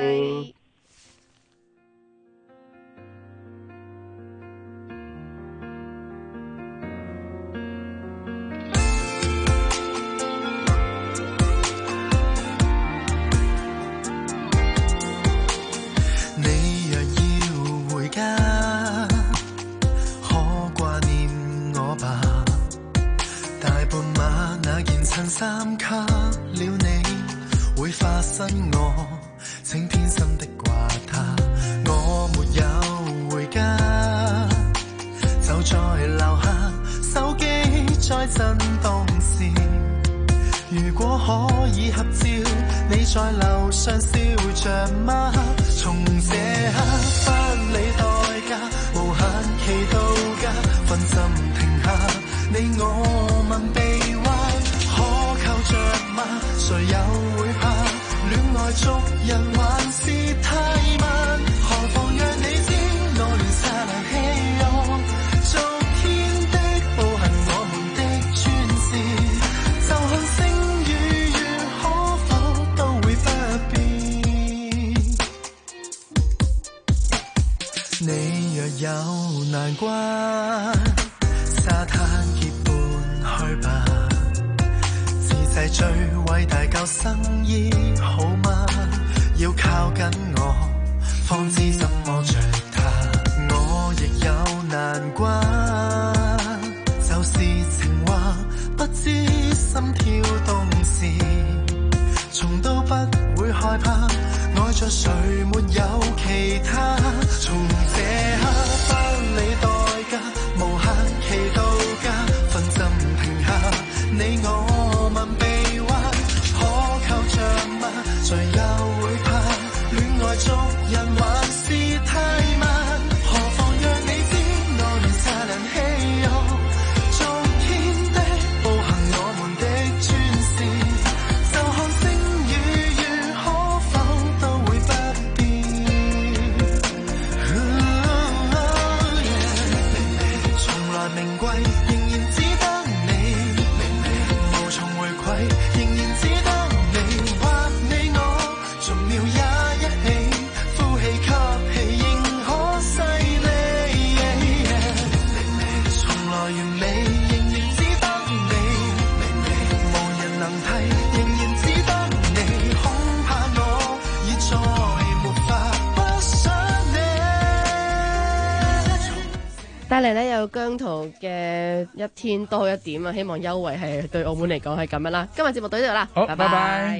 Speaker 21: 襯衫給了你，會發生我請偏心的掛他，我沒有回家，就在樓下，手機在震動時，如果可以合照，你在樓上笑着嗎？從這刻不理代價，無限期到家，分針停下，你我問臂彎。着嗎？誰又會怕？戀愛捉人還是太慢？何妨讓你知我亂撒冷氣用昨天的步行，我們的專事，就看星與月可否都會不變。你若有難關，沙灘結伴去吧。係最偉大救生衣好嗎？要靠緊我，方知怎麼着它。我亦有難關，就是情話，不知心跳動時，從都不會害怕。愛着誰沒有其他？從這刻不理代價，無限期到家，分針停下，你我。誰又會怕？戀愛捉人還是太慢？何妨讓你知我亂撒冷氣用昨天的步行，我們的專事，就看星與月可否都會不變。從來名貴仍然只得你，無從回饋仍然只得你。
Speaker 11: 帶嚟咧有姜濤嘅一天多一點啊！希望優惠係對澳門嚟講係咁樣啦。今日節目到呢度啦，
Speaker 12: 好，
Speaker 11: 拜
Speaker 12: 拜。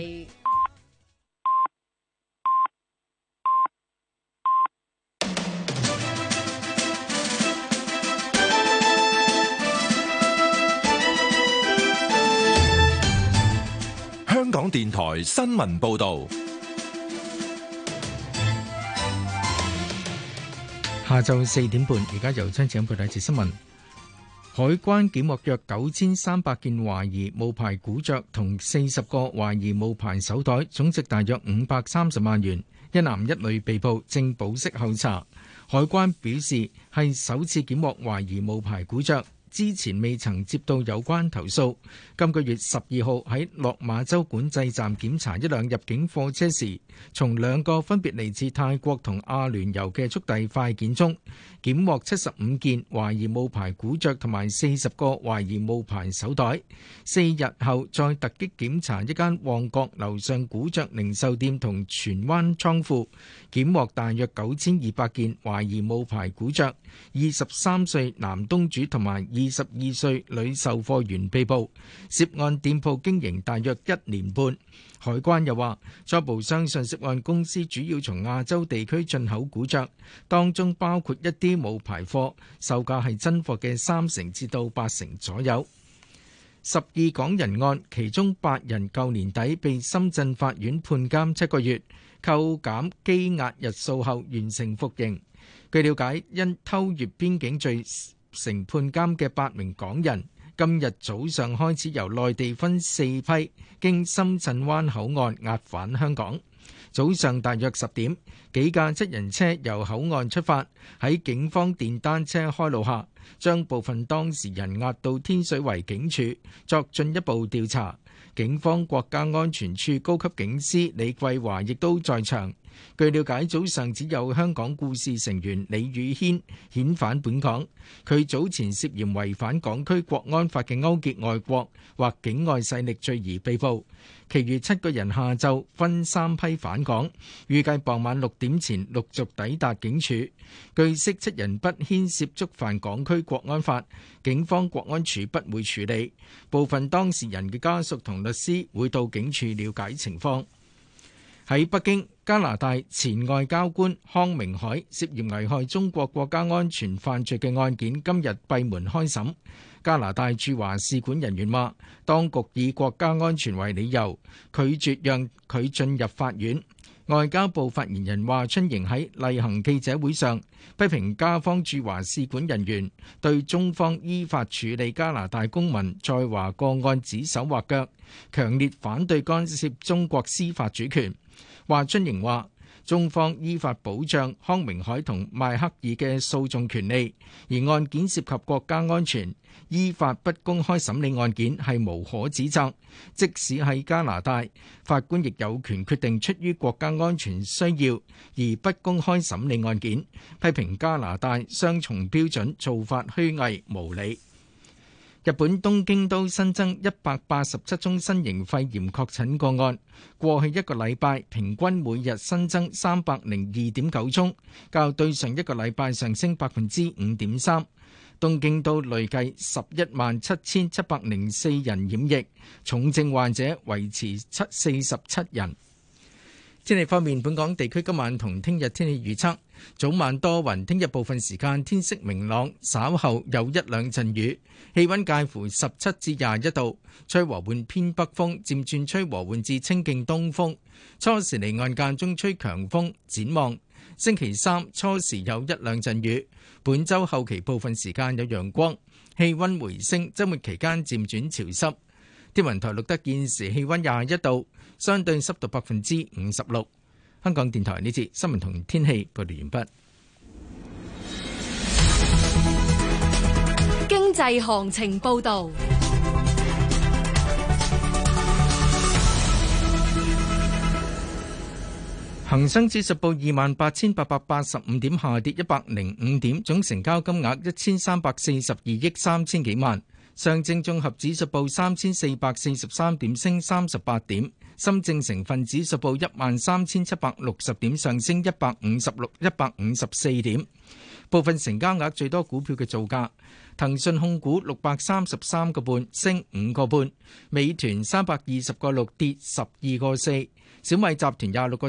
Speaker 17: 香港電台新聞報導。
Speaker 1: 下晝4點半，而家由張子欣報道一節新聞。海關檢獲約9300件懷疑冒牌古着同40個懷疑冒牌手袋，總值大約530萬元。一男一女被捕，正保釋候查。海關表示係首次檢獲懷疑冒牌古着，之前未曾接到有關投訴。今個月12號喺落馬洲管制站檢查一輛入境貨車時，從2個分別嚟自泰國同阿聯酋嘅速遞快件中，檢獲75件懷疑冒牌古着同埋40個懷疑冒牌手袋。4日後再突擊檢查一間旺角樓上古着零售店同荃灣倉庫，檢獲大約9200件懷疑冒牌古着。23歲男東主同埋 22歲女售貨員被捕，涉案店鋪經營大約1年半。海關又話，初步相信涉案公司主要從亞洲地區進口古着，當中包括一啲冇牌貨，售價係真貨嘅30%至到80%左右。12港人案，其中8人舊年底被深圳法院判監7個月，扣減羈押日數後完成服刑。據了解，因偷越邊境罪成判監嘅8名港人，今日早上開始由內地分4批經深圳灣口岸押返香港。早上大約10點，幾架7人車由口岸出發，喺警方電單車開路下，將部分當事人押到天水圍警署作進一步調查。警方國家安全處高級警司李桂華亦都在場。據了解，早上只有香港故事成員李宇軒遣返本港，佢早前涉嫌違反港區國安法嘅勾結外國或境外勢力罪而被捕。其餘7個人下晝分3批返港，預計傍晚6點前陸續抵達警署。據悉7人不牽涉觸犯港區國安法，警方國安處不會處理。部分當事人嘅家屬同律師會到警署了解情況。喺北京，加拿大前外交官康明凱涉嫌危害中國國家安全犯罪嘅案件今日閉門開審。加拿大駐華使館人員話，當局以國家安全為理由，拒絕讓佢進入法院。外交部發言人華春瑩喺例行記者會上批評加方駐華使館人員對中方依法處理加拿大公民在華個案指手畫腳，強烈反對干涉中國司法主權。華春瑩話，中方依法保障康明凱同邁克爾嘅訴訟權利，而案件涉及國家安全，依法不公開審理案件係無可指責。即使喺加拿大，法官亦有權決定出於國家安全需要而不公開審理案件，批評加拿大雙重標準做法虛偽無理。日本東京都新增187宗新型肺炎確診個案，過去一個禮拜平均每日新增302.9宗，較對上一個禮拜上升5.3%。東京都累計117704人染疫，重症患者維持47人。天氣方面，本港地區今晚同聽日天氣預測：早晚多雲，聽日部分時間天色明朗，稍後有1兩陣雨，氣溫介乎17至21度，吹和緩偏北風，漸轉吹和緩至清勁東風。初時離岸間中吹強風。展望星期三初時有1兩陣雨，本週後期部分時間有陽光，氣溫回升，週末期間漸轉潮濕。天文台錄得現時氣溫21度。相對濕度56%。香港電台呢節新聞同天氣報道完畢。
Speaker 7: 經濟行情報道。
Speaker 1: 恒生指數報28,885點，下跌105點，總成交金額1342億3000幾萬。上證綜合指數報3443點，升38點。深證成分指數報13760點，上升154點。部分成交額最多股票嘅造價：騰訊控股633個半，升5個半；美團320個6，跌12個4；小米集團26個